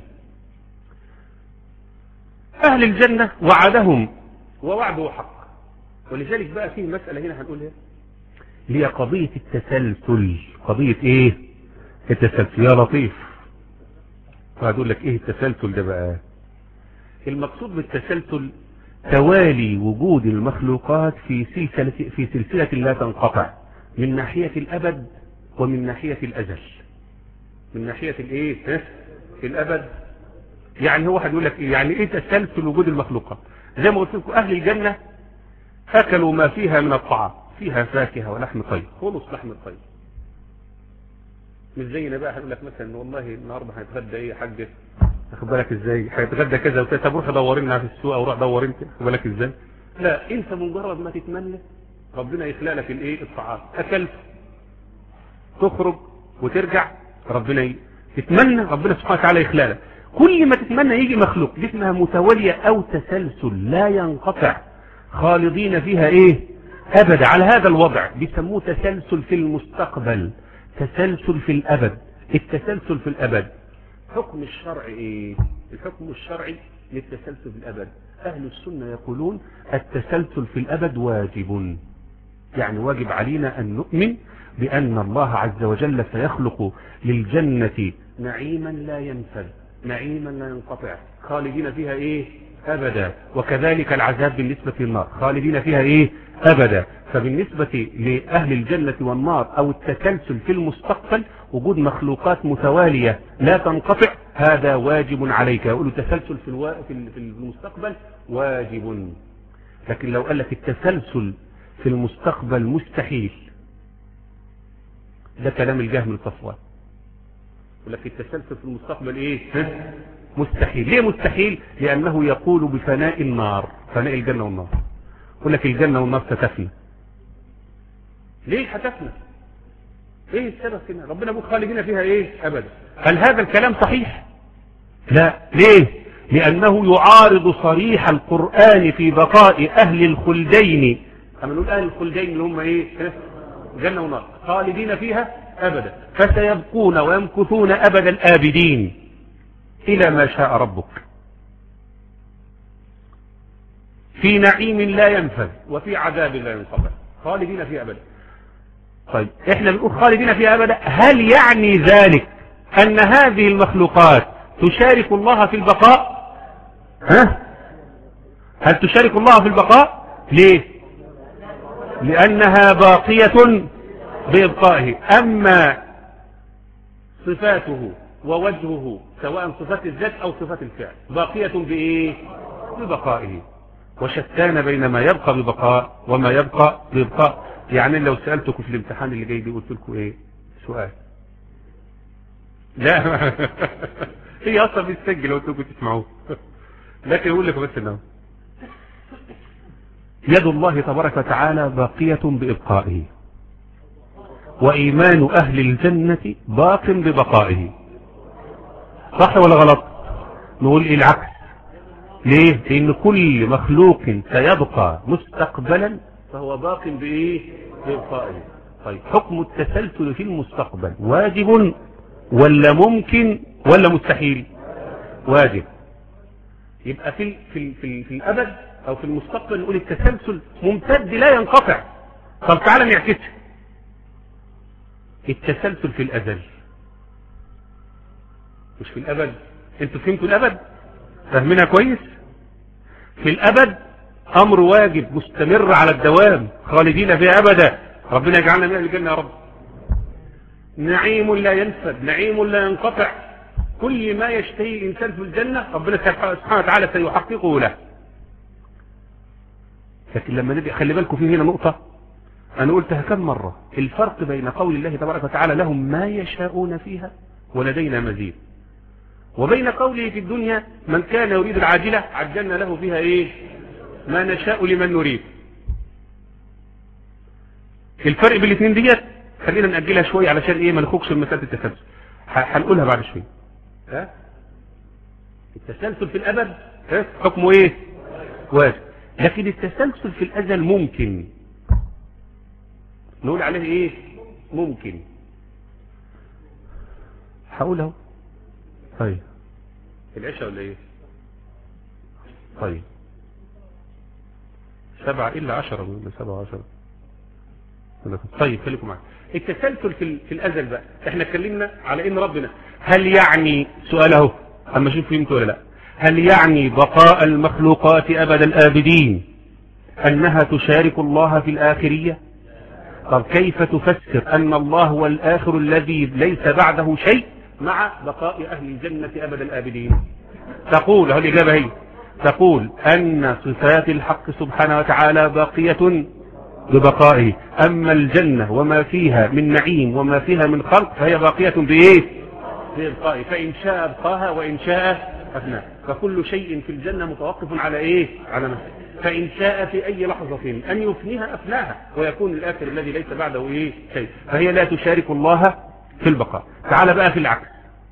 أهل الجنة وعدهم ووعده حق، ولذلك بقى فيه مسألة هنا هنقولها، هي قضية التسلسل. قضية إيه؟ التسلسل. يا لطيف، فهقول لك إيه التسلسل ده بقى؟ المقصود بالتسلسل توالي وجود المخلوقات في سلسلة في سلسلة لا تنقطع، من ناحية الأبد ومن ناحية الأزل. من ناحية الإيه؟ الأبد. يعني هو هيقول لك إيه؟ يعني إيه تسلسل وجود المخلوقات؟ زي ما قلت لكم أهل الجنة أكلوا ما فيها من الطعام، فيها فاكهة ولحم طير، خلص لحم الطير. مش زينا بقى هنقول لك مثلا والله النهارده هيتغدى إيه يا حاج؟ واخد بالك ازاي؟ هيتغدى كذا وكذا، طب روح دور لنا في السوق او روح دور انت، واخد بالك ازاي؟ لا، انت مجرد ما تتمنى ربنا يخلق لك الايه؟ الطعام. اكلت تخرج وترجع ربنا ي... تتمنى ربنا سبحانه وتعالى يخلق لك. كل ما تتمنى يجي مخلوق. دي اسمها متواليه او تسلسل لا ينقطع، خالدين فيها ايه؟ ابدا. على هذا الوضع بيسموه تسلسل في المستقبل، تسلسل في الابد. التسلسل في الابد حكم الشرع ايه؟ الحكم الشرعي للتسلسل في الابد. اهل السنة يقولون التسلسل في الابد واجب، يعني واجب علينا ان نؤمن بان الله عز وجل سيخلق للجنة نعيما لا ينفد، نعيما لا ينقطع، خالدين فيها ايه؟ ابدا. وكذلك العذاب بالنسبة للنار، خالدين فيها ايه؟ ابدا. فبالنسبة لأهل الجنة والنار أو التسلسل في المستقبل وجود مخلوقات متوالية لا تنقطع، هذا واجب عليك. يقولوا التسلسل في, الوا... في المستقبل واجب. لكن لو قال لك التسلسل في المستقبل مستحيل، ده كلام الجهم الصفوان. يقول لك التسلسل في المستقبل ايه؟ مستحيل. ليه مستحيل؟ لأنه يقول بفناء النار، فناء الجنة والنار. يقول لك الجنة والنار ستفنى. ليه هتفنى؟ ايه السبب هنا؟ ربنا بيقول خالدين فيها ايه؟ ابدا. هل هذا الكلام صحيح؟ لا. ليه؟ لانه يعارض صريح القرآن في بقاء اهل الخلدين. اما نقول اهل الخلدين اللي هم ايه؟ جنة ونار، خالدين فيها ابدا، فسيبقون ويمكثون ابد الابدين الى ما شاء ربك، في نعيم لا ينفذ وفي عذاب لا ينقطع، خالدين فيها ابدا. طيب احنا بنقول خالدين فيها ابدا، هل يعني ذلك ان هذه المخلوقات تشارك الله في البقاء؟ ها؟ هل تشارك الله في البقاء؟ ليه؟ لانها باقية بإبقائه. اما صفاته ووجهه سواء صفات الذات او صفات الفعل باقية بايه؟ ببقائه. وشتان بين ما يبقى ببقاء وما يبقى بإبقاء. يعني لو سألتكم في الامتحان اللي جاي دي قلت لكم ايه؟ سؤال. لا هي اصلا بتسجل لو انتم تسمعوه، لكن اقول لكم بس انه يد الله تبارك وتعالى باقية بإبقائه، وإيمان أهل الجنة باق ببقائه. صح ولا غلط؟ نقول إيه العكس. ليه؟ لأن كل مخلوق سيبقى مستقبلا فهو باق بإيه؟ بإبقائه. طيب حكم التسلسل في المستقبل واجب ولا ممكن ولا مستحيل؟ واجب. يبقى في في في, في الأبد أو في المستقبل نقول التسلسل ممتد لا ينقطع. طب تعالى نعكسها. التسلسل في الأزل مش في الأبد. انتوا فهمتوا الأبد؟ فاهمينها كويس؟ في الأبد أمر واجب مستمر على الدوام، خالدين فيها أبدا. ربنا يجعلنا من أهل الجنة يا رب. نعيم لا ينفد، نعيم لا ينقطع. كل ما يشتهي الإنسان في الجنة ربنا سبحانه وتعالى سيحققه له. لكن لما نبقى خلي بالكم في هنا نقطة أنا قلتها كم مرة، الفرق بين قول الله تبارك وتعالى لهم ما يشاءون فيها ولدينا مزيد، وبين قوله في الدنيا من كان يريد العاجلة عجلنا له فيها ايه؟ ما نشاء لمن نريد. الفرق بين الاثنين ديت خلينا نأجلها شوية علشان ايه ما نخرجش من مسألة التسلسل، هنقولها بعد شوية. ها؟ التسلسل في الأبد ها؟ حكمه ايه؟ واجب. لكن التسلسل في الأزل ممكن، نقول عليه ايه؟ ممكن. هقوله. طيب العشاء ولا ايه؟ طيب سبعة إلا عشرة ولا سبعة عشرة. طيب خليكم معي. التسلسل في, في الأزل بقى، احنا اتكلمنا على ان ربنا هل يعني سؤاله اما شوف فهمته ولا لا، هل يعني بقاء المخلوقات أبد الآبدين أنها تشارك الله في الآخرية؟ طب كيف تفسر أن الله هو الآخر الذي ليس بعده شيء مع بقاء أهل الجنة أبد الآبدين؟ تقول هل الإجابة هي تقول أن صفات الحق سبحانه وتعالى باقية ببقائه، أما الجنة وما فيها من نعيم وما فيها من خلق فهي باقية بإيه؟ بإبقائه، فإن شاء أبقاها وإن شاء أفناها، فكل شيء في الجنة متوقف على إيه؟ على نفسه، فإن شاء في أي لحظة أن يفنيها أفناها ويكون الآخر الذي ليس بعده إيه؟ شيء، فهي لا تشارك الله في البقاء. تعال بقى في العكس،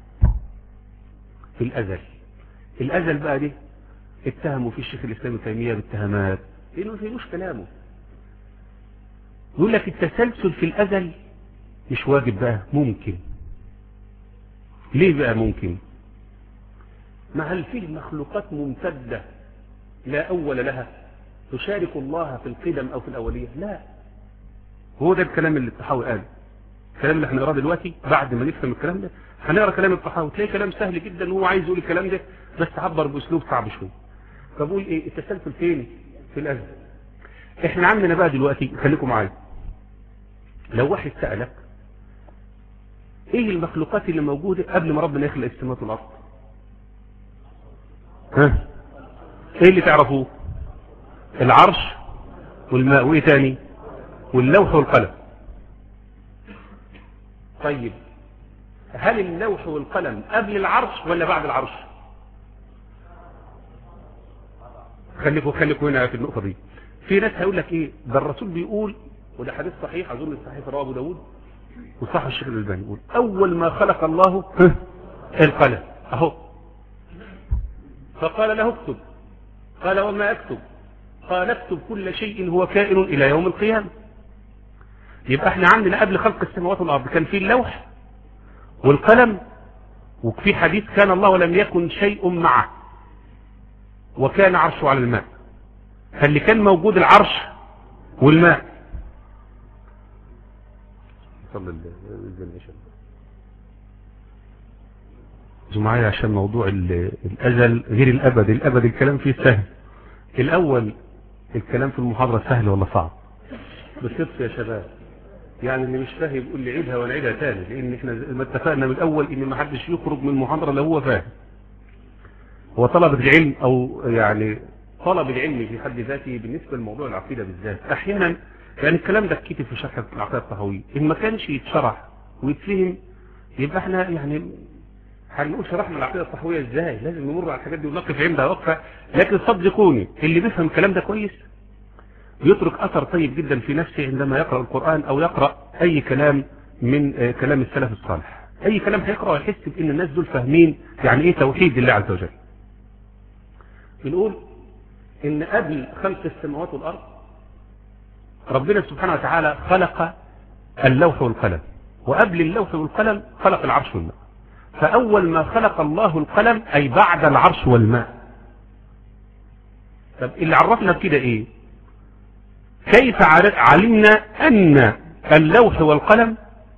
في الأزل. الأزل بقى دي اتهموا في الشيخ الإسلام ابن تيمية بالتهمات لأنه في مش كلامه، يقول لك التسلسل في الأزل مش واجب بقى، ممكن. ليه بقى ممكن؟ ما هل فيه مخلوقات ممتدة لا أول لها تشارك الله في القدم أو في الأولية؟ لا. هو ده الكلام اللي الطحاوي قاله، الكلام اللي هنقراه دلوقتي. بعد ما نفهم الكلام ده هنقرا كلام الطحاوي، تلاقي كلام سهل جدا وهو عايز يقول الكلام ده بس عبر بأسلوب صعب شويه. فبقول ايه؟ التسلسل فين؟ في الأزل. احنا عندنا بقى دلوقتي، خليكم معايا، لو واحد سألك ايه المخلوقات اللي موجودة قبل ما ربنا يخلق السماوات والأرض؟ ها؟ ايه اللي تعرفوه؟ العرش والماء، وايه تاني؟ واللوح والقلم. طيب هل اللوح والقلم قبل العرش ولا بعد العرش؟ خليكوا خليكوا هنا في النقطة دي. في ناس هيقول لك ايه ده الرسول بيقول، وده حديث صحيح اظن صحيح رواه ابو داود وصح الشيخ الألباني، يقول اول ما خلق الله القلم اهو، فقال له اكتب، قال وما اكتب؟ قال اكتب كل شيء هو كائن الى يوم القيامة. يبقى احنا عندنا قبل خلق السماوات والارض كان في اللوح والقلم، وفي حديث كان الله ولم يكن شيء معه وكان عرشه على الماء، فاللي كان موجود العرش والماء. صلى معايا عشان موضوع الأزل غير الأبد. الأبد الكلام فيه سهل. الأول الكلام في المحاضرة سهل ولا صعب؟ بصدق يا شباب، يعني اللي مش فاهم يقول لي عيدها ولا عيدها تاني، لأن احنا ما اتفقنا من الأول إن ما حدش يخرج من المحاضرة لو هو فاهم. هو طلبة العلم أو يعني طلب العلم في حد ذاته بالنسبة لموضوع العقيدة بالذات أحيانا يعني الكلام ده كتير في شرح العقيدة الطحاوية، إن ما كانش يتشرح ويتفهم يبقى احنا يعني هنقول شرحنا العقيدة الطحاوية ازاي، لازم نمر على الحاجات دي ونقف عندها وقفة. لكن صدقوني اللي بيفهم الكلام ده كويس بيترك أثر طيب جدا في نفسه عندما يقرأ القرآن أو يقرأ أي كلام من كلام السلف الصالح. أي كلام هيقرأ يحس بأن الناس دول فاهمين يعني إيه توحيد الله عز وجل. بنقول إن قبل خلق السماوات والأرض ربنا سبحانه وتعالى خلق اللوح والقلم، وقبل اللوح والقلم خلق العرش والماء. فأول ما خلق الله القلم أي بعد العرش والماء. طب اللي عرفنا بكده إيه؟ كيف علمنا أن اللوح والقلم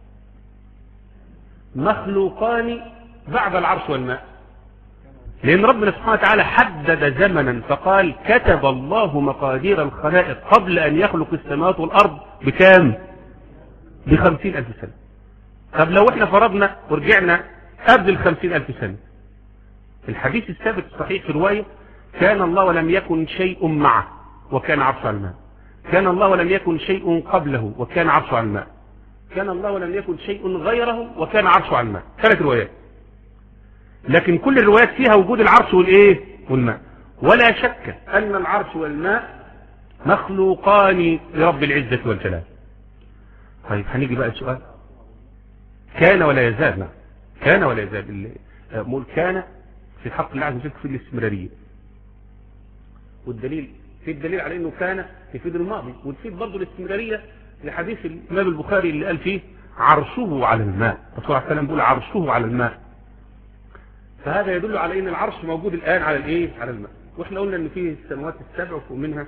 مخلوقان بعد العرش والماء؟ لأن ربنا سبحانه وتعالى حدد زمنا فقال كتب الله مقادير الخلائق قبل أن يخلق السماوات والأرض بكام؟ بخمسين ألف سنة. طب لو احنا فرضنا ورجعنا قبل الخمسين ألف سنة، الحديث الثابت الصحيح في رواية كان الله ولم يكن شيء معه وكان عرشه على الماء، كان الله ولم يكن شيء قبله وكان عرشه على الماء، كان الله ولم يكن شيء غيره وكان عرشه على الماء. ثلاث روايات، لكن كل الروايات فيها وجود العرش والايه والماء. ولا شك أن العرش والماء مخلوقان لرب العزة والجلال. طيب هنيجي بقى السؤال، كان ولا يزال؟ نعم كان ولا يزال. مول كان في حق الله عز وجل في الاستمرارية، والدليل في الدليل على انه كان يفيد الماضي، وتفيد برضه الاستمراريه لحديث الامام البخاري اللي قال فيه عرشه على الماء، الرسول صلى الله عليه وسلم بيقول عرشه على الماء. فهذا يدل على ان العرش موجود الان على الايه؟ على الماء. واحنا قلنا ان فيه السماوات السبع وفوق منها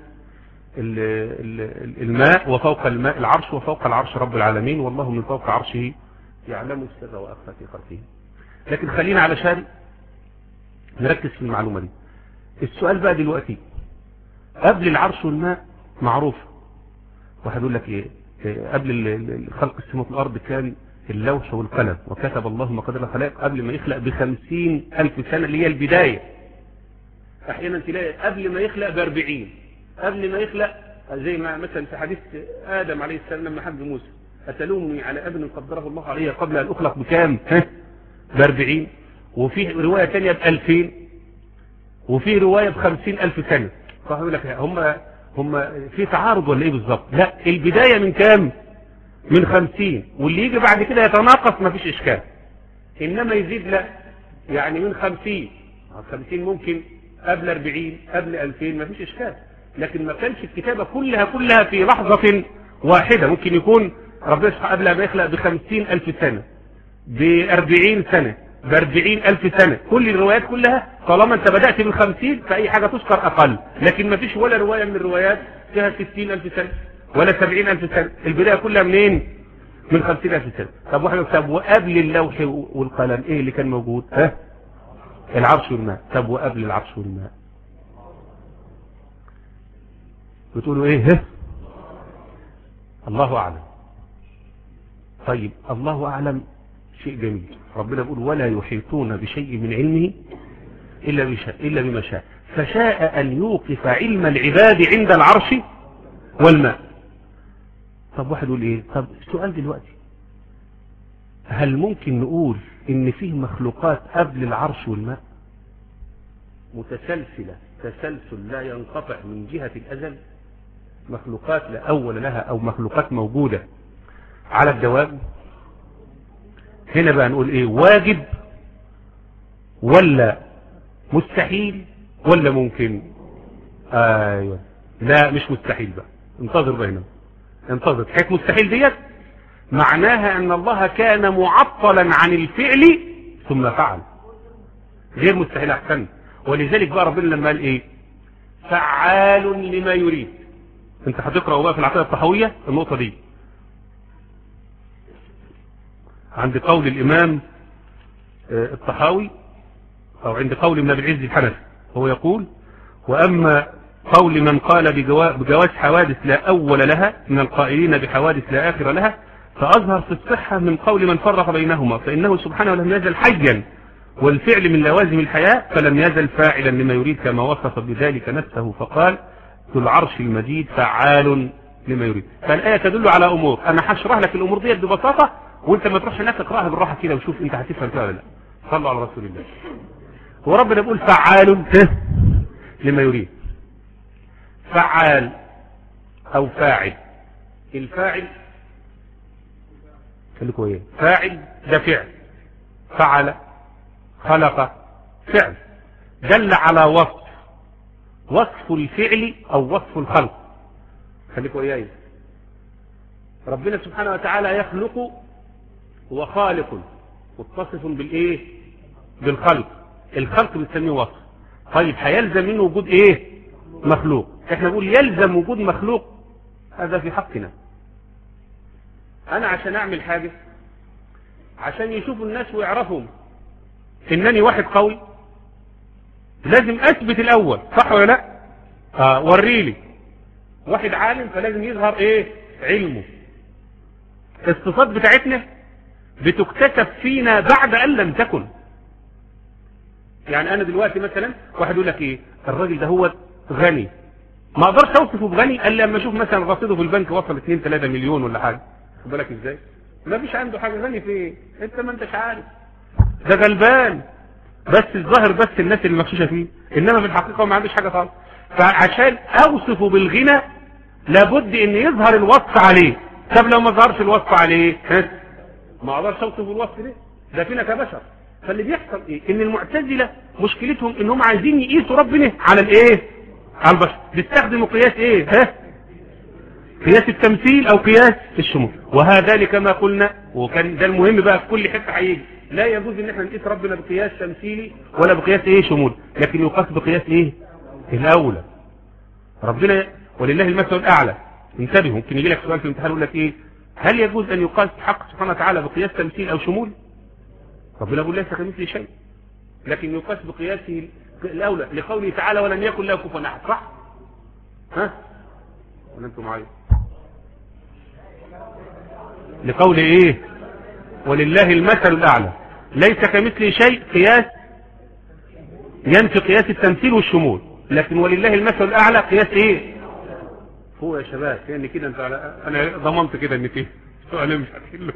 الماء، وفوق الماء العرش، وفوق العرش رب العالمين، والله من فوق عرشه يعلم السر واخفى في خلقه. لكن خلينا علشان نركز في المعلومه دي. السؤال بقى دلوقتي، قبل العرش والماء معروف، واحد يقول لك ايه؟ قبل خلق السماوات والارض كان اللوح والقلم وكتب الله مقادير الخلائق قبل ما يخلق بخمسين الف سنه اللي هي البدايه. احيانا تلاقي قبل ما يخلق باربعين، قبل ما يخلق زي ما مثلا في حديث ادم عليه السلام لما حج موسى اتلومني على ابن قدره الله عليه قبل ان اخلق بكام؟ باربعين. وفي روايه ثانيه بألفين، وفي روايه بخمسين الف سنه. فيقول لك هم هم في تعارض ولا ايه بالظبط؟ لا، البدايه من كام؟ من خمسين، واللي يجي بعد كده يتناقص ما فيش اشكال. انما يزيد لا، يعني من خمسين خمسين ممكن قبل أربعين قبل ألفين ما فيش اشكال. لكن ما كانش الكتابه كلها كلها في لحظه واحده، ممكن يكون ربنا قبل ما يخلق بخمسين الف سنه، بأربعين سنه، بأربعين ألف سنه. كل الروايات كلها طالما انت بدأت من خمسين فأي حاجة تذكر أقل. لكن ما فيش ولا رواية من الروايات فيها ستين ألف سنة ولا سبعين ألف سنة. البداية كلها منين؟ من خمسين ألف سنة. طب واحد طب وقبل اللوح والقلم ايه اللي كان موجود؟ ها؟ العرش والماء. طب وقبل العرش والماء بتقولوا ايه؟ ها؟ الله أعلم. طيب الله أعلم شيء جميل. ربنا بيقول ولا يحيطون بشيء من علمه إلا بشاء إلا بما شاء، فشاء أن يوقف علم العباد عند العرش والماء. طب واحد يقول إيه؟ طب السؤال دلوقتي، هل ممكن نقول إن فيه مخلوقات قبل العرش والماء متسلسلة تسلسل لا ينقطع من جهة الأزل؟ مخلوقات لا أول لها أو مخلوقات موجودة على الدوام؟ هنا بقى نقول ايه؟ واجب ولا مستحيل ولا ممكن؟ ايوه لا مش مستحيل بقى. انتظر بقى هنا، انتظر. حكايه مستحيل ديت معناها ان الله كان معطلا عن الفعل ثم فعل. غير مستحيل احسن. ولذلك بقى ربنا لما قال ايه؟ فعال لما يريد. انت هتقرأ بقى في العقيدة الطحاوية النقطة دي عند قول الإمام الطحاوي أو عند قول ابن أبي العز الحنفي، هو يقول وأما قول من قال بجواز حوادث لا أول لها من القائلين بحوادث لا آخر لها فأظهر في الصحة من قول من فرق بينهما، فإنه سبحانه لم يزل حيا والفعل من لوازم الحياة فلم يزل فاعلا لما يريد كما وصف بذلك نفسه فقال ذو العرش المجيد فعال لما يريد. فالآية تدل على أمور أنا هشرح لك الأمور دي ببساطة، وانت ما تروحش هناك تقراها بالراحه كده وشوف انت هتفهم فيها ولا لا. صلوا على رسول الله. هو ربنا بيقول فعال لما يريد. فعال او فاعل. الفاعل خليكوا ايه؟ فاعل ده فعل، فعل خلق فعل دل على وصف، وصف الفعل او وصف الخلق. خليكوا ايه؟ ربنا سبحانه وتعالى يخلق، هو خالق متصف بالايه؟ بالخلق. الخلق بنسميه وصف. طيب هيلزم منه وجود ايه؟ مخلوق. احنا نقول يلزم وجود مخلوق، هذا في حقنا. انا عشان اعمل حاجة عشان يشوفوا الناس ويعرفوا انني واحد قوي لازم اثبت الاول، صح ولا لا؟ اه وريلي. واحد عالم فلازم يظهر ايه؟ علمه. الصفات بتاعتنا بتكتسب فينا بعد ان لم تكن. يعني انا دلوقتي مثلا واحد يقول لك ايه؟ الراجل ده هو غني، ما اقدرش اوصفه بغني الا لما اشوف مثلا رصيده في البنك وصل اتنين تلاتة مليون ولا حاجه. خد بالك ازاي؟ ما فيش عنده حاجه. غني في ايه؟ انت ما انتش عارف. ده غلبان بس الظاهر بس الناس اللي مغشوشه فيه، انما في الحقيقه ما عندوش حاجه خالص. فعشان اوصفه بالغنى لابد ان يظهر الوصف عليه. طب لو ما ظهرش الوصف عليه ما اقدرش اوصف الوصف ده. ده فينا كبشر. فاللي بيحصل ايه؟ ان المعتزله مشكلتهم انهم عايزين يقيسوا ربنا على الايه؟ على البشر بيستخدموا قياس ايه؟ ها؟ قياس التمثيل او قياس الشمول. وهذا كما قلنا، وكان ده المهم بقى في كل حته هيجي، لا يجوز ان احنا نقيس ربنا بقياس تمثيلي ولا بقياس ايه شمول، لكن يقاس بقياس ايه الاولى. ربنا ولله المثل الاعلى. انتبهوا، ممكن يجي لك سؤال في الامتحان يقول لك ايه، هل يجوز ان يقاس حق سبحانه وتعالى بقياس تمثيل او شمول؟ ربنا يقول ليس كمثله شيء، لكن يقاس بقياسه الاولى لقوله تعالى ولم يكن له كفوا احد. صح؟ ها؟ ولا انتم معايا؟ لقول ايه؟ ولله المثل الاعلى. ليس كمثله شيء قياس ينفي قياس التمثيل والشمول، لكن ولله المثل الاعلى قياس ايه؟ هو يا شباب يعني كده انت على... انا ضمنت كده ان فيه سؤال مش هتحله.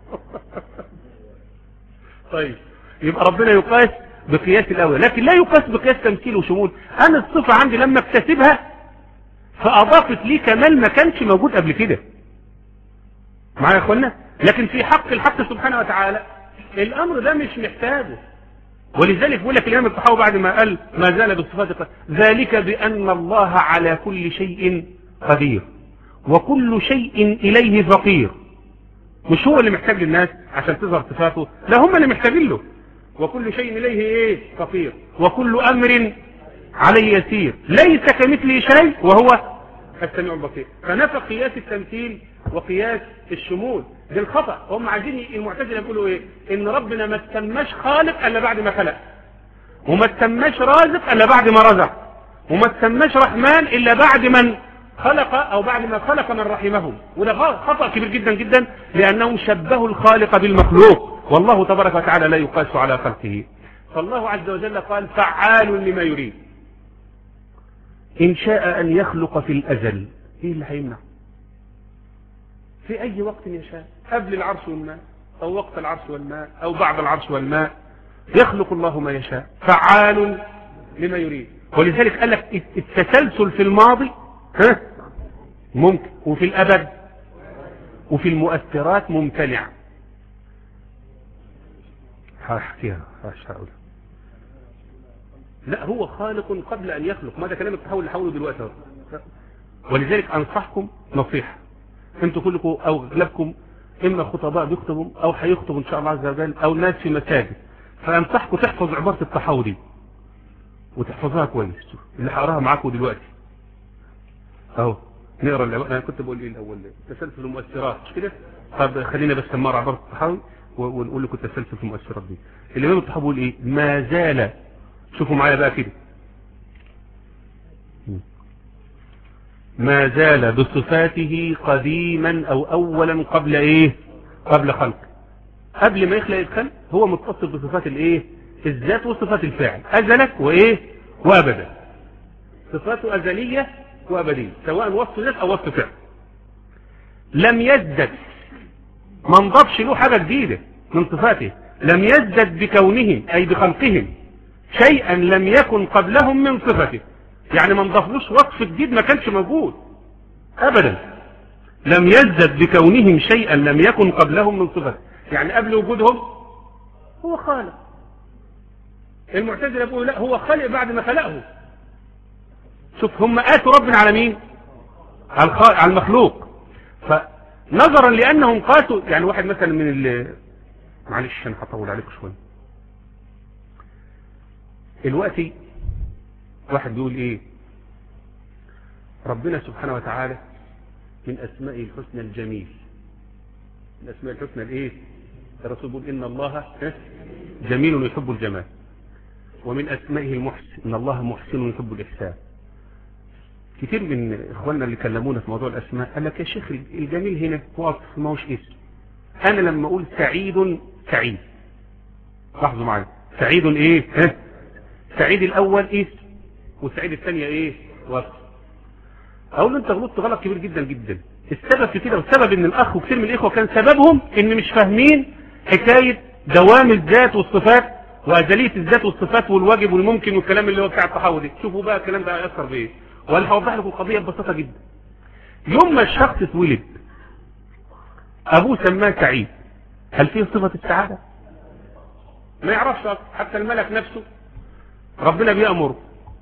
طيب يبقى ربنا يقاس بقياس الاول، لكن لا يقاس بقياس تمثيل وشمول. انا الصفه عندي لما اكتسبها فاضافت لي كمال ما كانش موجود قبل كده. معايا يا اخوانا؟ لكن في حق الحق سبحانه وتعالى الامر ده مش محتاجه. ولذلك بيقول لك الامام الطحاوي بعد ما قال ما زال بالصفات ذلك بان الله على كل شيء قدير وكل شيء اليه فقير. مش هو اللي محتاج للناس عشان تظهر صفاته، لا هم اللي محتاجين له. وكل شيء اليه ايه فقير وكل امر عليه يسير ليس كمثله شيء وهو السميع البصير. فنفى قياس التمثيل وقياس الشمول بالخطأ. هم عايزين المعتزله يقولوا ايه؟ ان ربنا ما تسماش خالق الا بعد ما خلق، وما تسماش رازق الا بعد ما رزق، وما تسماش رحمن الا بعد من خلق او بعد ما خلق من رحمهم. وده خطأ كبير جدا جدا، لانهم شبهوا الخالق بالمخلوق، والله تبارك وتعالى لا يقاس على خلقه. فالله عز وجل قال فعال لما يريد. ان شاء ان يخلق في الازل، ايه اللي هيمنع؟ في اي وقت يشاء، قبل العرش والماء او وقت العرش والماء او بعد العرش والماء، يخلق الله ما يشاء، فعال لما يريد. ولذلك قال لك التسلسل في الماضي ها ممكن، وفي الابد، وفي المؤثرات ممتنع. هحكيها هقولها. لا هو خالق قبل ان يخلق، ما ده كلام التحول اللي حوله دلوقتي. ولذلك انصحكم نصيحه، انتوا كلكم او اغلبكم اما خطباء بيخطبوا او هيخطبوا ان شاء الله عز وجل او ناس في مساجد، فانصحكم تحفظ عباره التحول دي وتحفظوها كويس. اللي هقراها معاكم دلوقتي اهو نقرا. انا كنت بقول ايه الاول؟ تسلسل المؤثرات مش كده؟ طب خلينا بس نمر عباره التحول ونقول لكم التسلسل في المؤثرات دي. الامام الطحاوي بيقول ايه؟ ما زال، شوفوا معايا بقى كده، ما زال بصفاته قديما او اولا قبل ايه؟ قبل خلق. قبل ما يخلق الخلق هو متصف بصفات الايه؟ الذات وصفات الفاعل، ازلت وايه؟ وابدا. صفاته ازليه وابديه، سواء وصف ذات او وصف فعل. لم يزدد، ما انضافش له حاجه جديده من صفاته. لم يزدد بكونهم اي بخلقهم شيئا لم يكن قبلهم من صفته، يعني ما نضافلوش وصف جديد ما كانش موجود ابدا. لم يزدد بكونهم شيئا لم يكن قبلهم من صفته، يعني قبل وجودهم هو خالق. المعتزله بيقولوا لا هو خالق بعد ما خلقه. شوف هم اتوا ربنا على مين؟ على المخلوق. فنظرا لانهم قاسوا، يعني واحد مثلا من ال معلش انا هطول عليكم شويه دلوقتي، واحد بيقول ايه؟ ربنا سبحانه وتعالى من اسمائه الحسنى الجميل. من اسمائه الحسنى الايه؟ الرسول بيقول ان الله جميل يحب الجمال. ومن اسمائه المحسن، ان الله محسن يحب الاحسان. كتير من اخواننا اللي كلمونا في موضوع الاسماء قال لك يا شيخ الجميل هنا وصف ما هوش اسم. انا لما اقول سعيد سعيد، لاحظوا معايا، سعيد ايه؟ ها؟ سعيد الاول اسم والسعيد الثانيه ايه؟ وصف. اقول له انت غلطت غلط كبير جدا جدا. السبب في كده، والسبب ان الاخ وكثير من الاخوه كان سببهم ان مش فاهمين حكايه دوام الذات والصفات وازليه الذات والصفات والواجب والممكن والكلام اللي هو بتاع التحول ده. شوفوا بقى الكلام ده هيأثر بايه. وانا هوضح لكم القضيه ببساطه جدا. يوم ما الشخص اتولد ابوه سماه سعيد، هل فيه صفه السعاده؟ ما يعرفش حتى الملك نفسه. ربنا بيأمره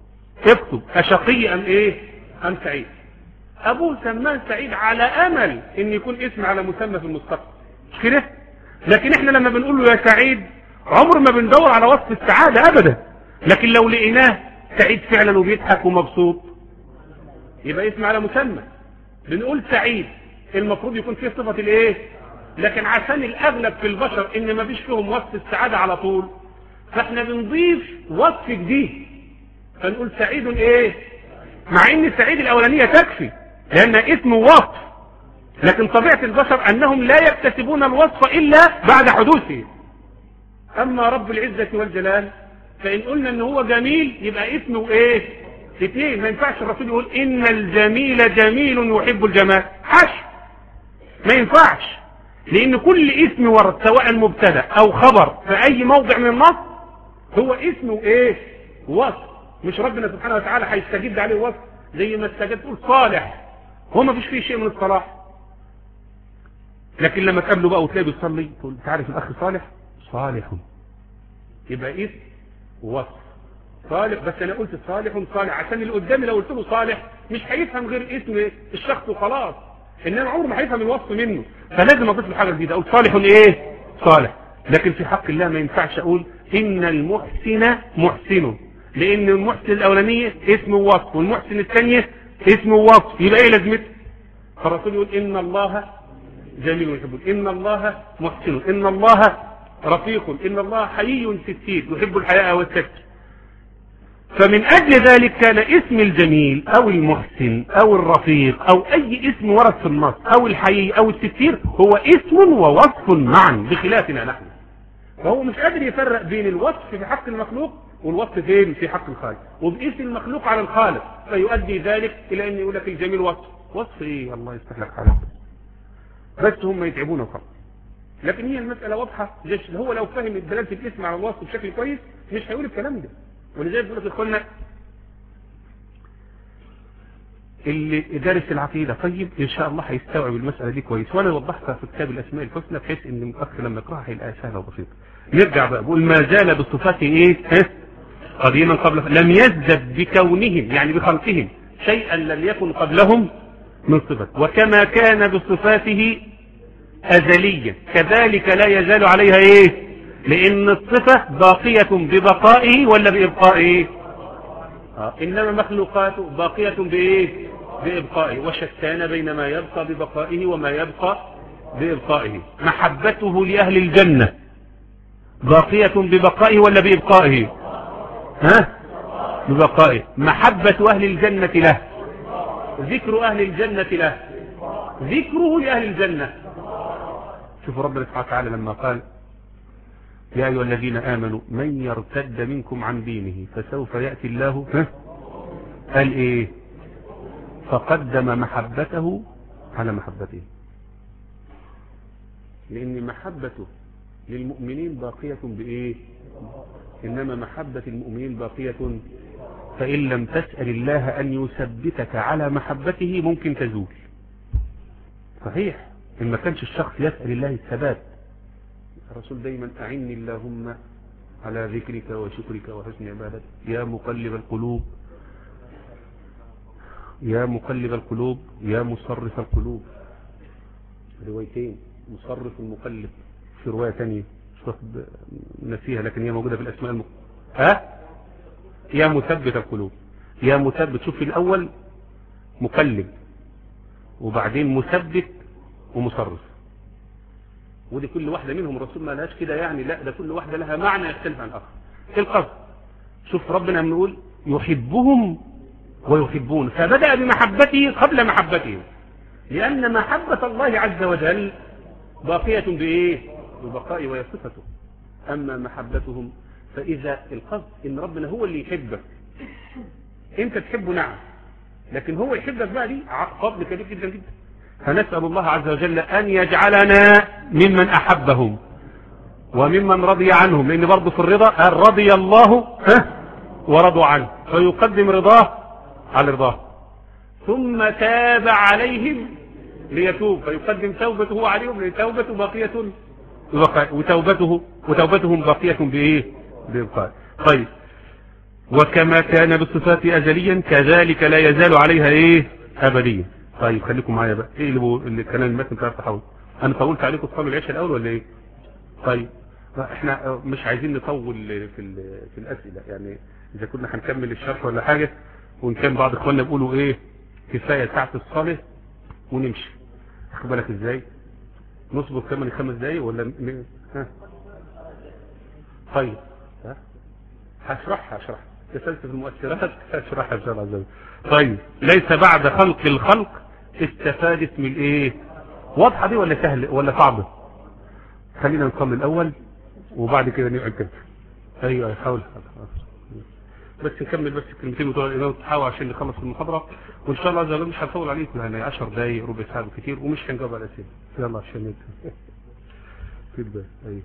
اكتب أشقي أم إيه أم سعيد. أبوه سماه سعيد على أمل إن يكون اسم على مسمى في المستقبل، مش كده؟ لكن إحنا لما بنقول له يا سعيد عمر ما بندور على وصف السعادة أبدا، لكن لو لقيناه سعيد فعلا وبيضحك ومبسوط يبقى اسم على مسمى. بنقول سعيد المفروض يكون فيه صفة الإيه؟ لكن عشان الأغلب في البشر إن ما فيش فيهم وصف السعادة على طول، فإحنا بنضيف وصف جديد فنقول سعيد إيه؟ مع إن سعيد الأولانية تكفي لأن اسمه وصف، لكن طبيعة البشر أنهم لا يكتسبون الوصف إلا بعد حدوثه. أما رب العزة والجلال فإن قلنا إن هو جميل يبقى اسمه إيه؟ اثنين. ما ينفعش الرسول يقول إن الجميل جميل يحب الجمال، حش، ما ينفعش، لأن كل اسم ورد سواء مبتدا أو خبر في أي موضع من النص هو اسمه إيه؟ وصف. مش ربنا سبحانه وتعالى هيستجد عليه وصف زي ما استجد تقول صالح، هو ما فيش فيه شيء من الصلاح. لكن لما تقابله بقى وتلاقيه بيصلي تقول تعرف الأخ صالح؟ صالح، يبقى اسم وصف صالح. بس أنا قلت صالح صالح عشان اللي قدامي لو قلت له صالح مش هيفهم غير اسم الشخص وخلاص، إنما عمره ما هيفهم الوصف منه، فلازم أضيف له حاجة جديدة أقول صالح إيه؟ صالح. لكن في حق الله ما ينفعش أقول إن المحسن محسن، لأن المحسن الأولانية اسمه وصف والمحسن الثانية اسمه وصف، يبقى إيه لازمته؟ فالرسول يقول إن الله جميل يحب، إن الله محسن، إن الله رفيق، إن الله حيي ستير يحب الحياء والستر. فمن أجل ذلك كان اسم الجميل أو المحسن أو الرفيق أو أي اسم ورد في النص أو الحيي أو الستير هو اسم ووصف معا بخلافنا نحن. فهو مش قادر يفرق بين الوصف في حق المخلوق والوصف فين في حق الخالق، وباسم المخلوق على الخالق، فيؤدي ذلك إلى أن يقول لك الجميل وصف. وصف إيه؟ الله يصلح لك حالك، بس هم يتعبونه فقط. لكن هي المسألة واضحة، هو لو فهم دلالة الاسم على الوصف بشكل كويس مش هيقول الكلام ده. ولذلك بيقول لك اخوانا اللي دارس العقيدة طيب ان شاء الله هيستوعب المسألة دي كويس، وانا وضحتها في كتاب الاسماء الحسنى بحيث ان الاخ لما يقراها هيلاقيها سهلة وبسيطة. نرجع بقى بقول ما زال بصفاته ايه؟ ها؟ قديما قبل لم يزدد بكونهم يعني بخلقهم شيئا لم يكن قبلهم من صفة، وكما كان بصفاته أزلية كذلك لا يزال عليها ايه؟ لأن الصفة باقية ببقائه ولا بإبقائه؟ آه. إنما مخلوقاته باقية بإيه؟ بإبقائه، وشتان بين ما يبقى ببقائه وما يبقى بإبقائه. محبته لأهل الجنة باقية ببقائه ولا بإبقائه؟ ها؟ ببقائه. محبة أهل الجنة له، ذكر أهل الجنة له، ذكره لأهل الجنة. شوفوا ربنا سبحانه وتعالى لما قال يا أيها الذين آمنوا من يرتد منكم عن دينه فسوف يأتي الله ها؟ قال إيه؟ فقدم محبته على محبته، لأن محبته للمؤمنين باقية بإيه؟ إنما محبة المؤمنين باقية، فإن لم تسأل الله أن يثبتك على محبته ممكن تزول. صحيح إن ما كانش الشخص يسأل الله الثبات. الرسول دايما أعني اللهم على ذكرك وشكرك وحسن عبادتك يا مقلب القلوب يا مقلب القلوب يا مصرف القلوب. روايتين، مصرف المقلب، في رواية ثانية مش واخد نسيها لكن هي موجودة في الأسماء المق... ها يا مثبت القلوب، يا مثبت. شوف في الأول مقلب وبعدين مثبت ومصرف، ودي كل واحدة منهم الرسول ما لهاش كده يعني، لا ده كل واحدة لها معنى يختلف عن الآخر. القصد شوف ربنا بنقول يحبهم ويحبون، فبدأ بمحبته قبل محبتهم، لأن محبة الله عز وجل باقية بإيه؟ ببقاء وهي صفته. أما محبتهم فإذا القصد إن ربنا هو اللي يحبك، أنت تحبه نعم، لكن هو يحبك بقى دي فضل كبير جدا جدا. فنسأل الله عز وجل أن يجعلنا ممن أحبهم وممن رضي عنهم، لأن برضه في الرضا قال رضي الله ورضوا عنه، فيقدم رضاه على رضاه. ثم تاب عليهم ليتوب، فيقدم توبته عليهم لتوبته باقية وتوبته وتوبتهم باقية بإيه؟ بإبقاء. طيب وكما كان بصفاته أزليا كذلك لا يزال عليها ايه أبديا. طيب خليكم معايا بقى، ايه اللي بقول اللي كلام المتن بتاع التحول؟ انا طولت عليكم تصلوا العشاء الاول ولا ايه؟ طيب احنا مش عايزين نطول في في الاسئله، يعني اذا كنا هنكمل الشرح ولا حاجه، وان كان بعض اخواننا بيقولوا ايه كفايه ساعه الصلاه ونمشي، خد بالك ازاي؟ نصبر كمان خمس دقايق ولا م... ها؟ طيب ها؟ هشرحها هشرحها تسلسل المؤثرات هشرحها ان شاء الله عز وجل. طيب ليس بعد خلق الخلق استفادت من ايه؟ واضحه دي ولا سهل ولا صعبه؟ خلينا نصلي الاول وبعد كده نقعد كده. ايوه حاول بس نكمل بس الكلمتين بتوع الامام الطحاوي عشان نخلص المحاضره، وان شاء الله عز وجل مش هنطول عليكم، يعني عشر دقايق ربع ساعه كتير، ومش هنجاوب على الاسئله. يلا عشان نبدا كده. ايوه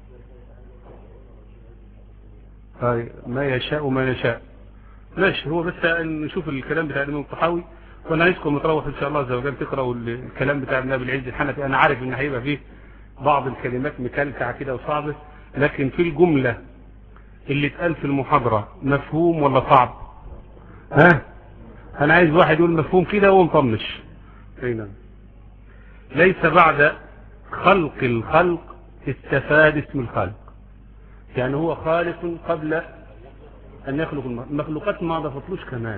هاي ما يشاء وما يشاء ماشي. هو بس نشوف الكلام بتاع الامام الطحاوي، وانا عايزكم تروحوا ان شاء الله عز وجل تقراوا الكلام بتاع ابن ابي العز الحنفي. انا عارف ان هيبقى فيه بعض الكلمات مكلكعه كده وصعبه، لكن في الجمله اللي اتقال في المحاضره مفهوم ولا صعب؟ ها انا عايز واحد يقول مفهوم كده ومطنش. هنا ليس بعد خلق الخلق استفاد اسم الخالق، يعني هو خالق قبل ان يخلق المخلوقات، ما ضفتلوش كمان.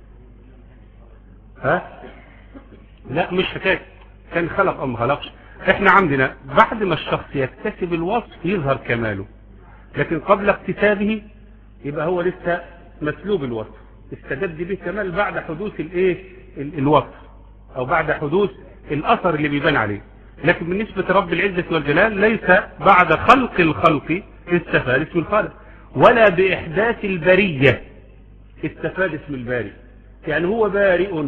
ها لا مش حكايه كان خلق او ما خلقش، احنا عندنا بعد ما الشخص يكتسب الوصف يظهر كماله، لكن قبل اكتسابه يبقى هو لسه مسلوب الوصف، استجد به كمال بعد حدوث الايه الوصف، او بعد حدوث الاثر اللي بيبان عليه. لكن بالنسبه لرب العزه والجلال ليس بعد خلق الخلق استفاد اسم الخالق، ولا باحداث البريه استفاد اسم البارئ، يعني هو بارئ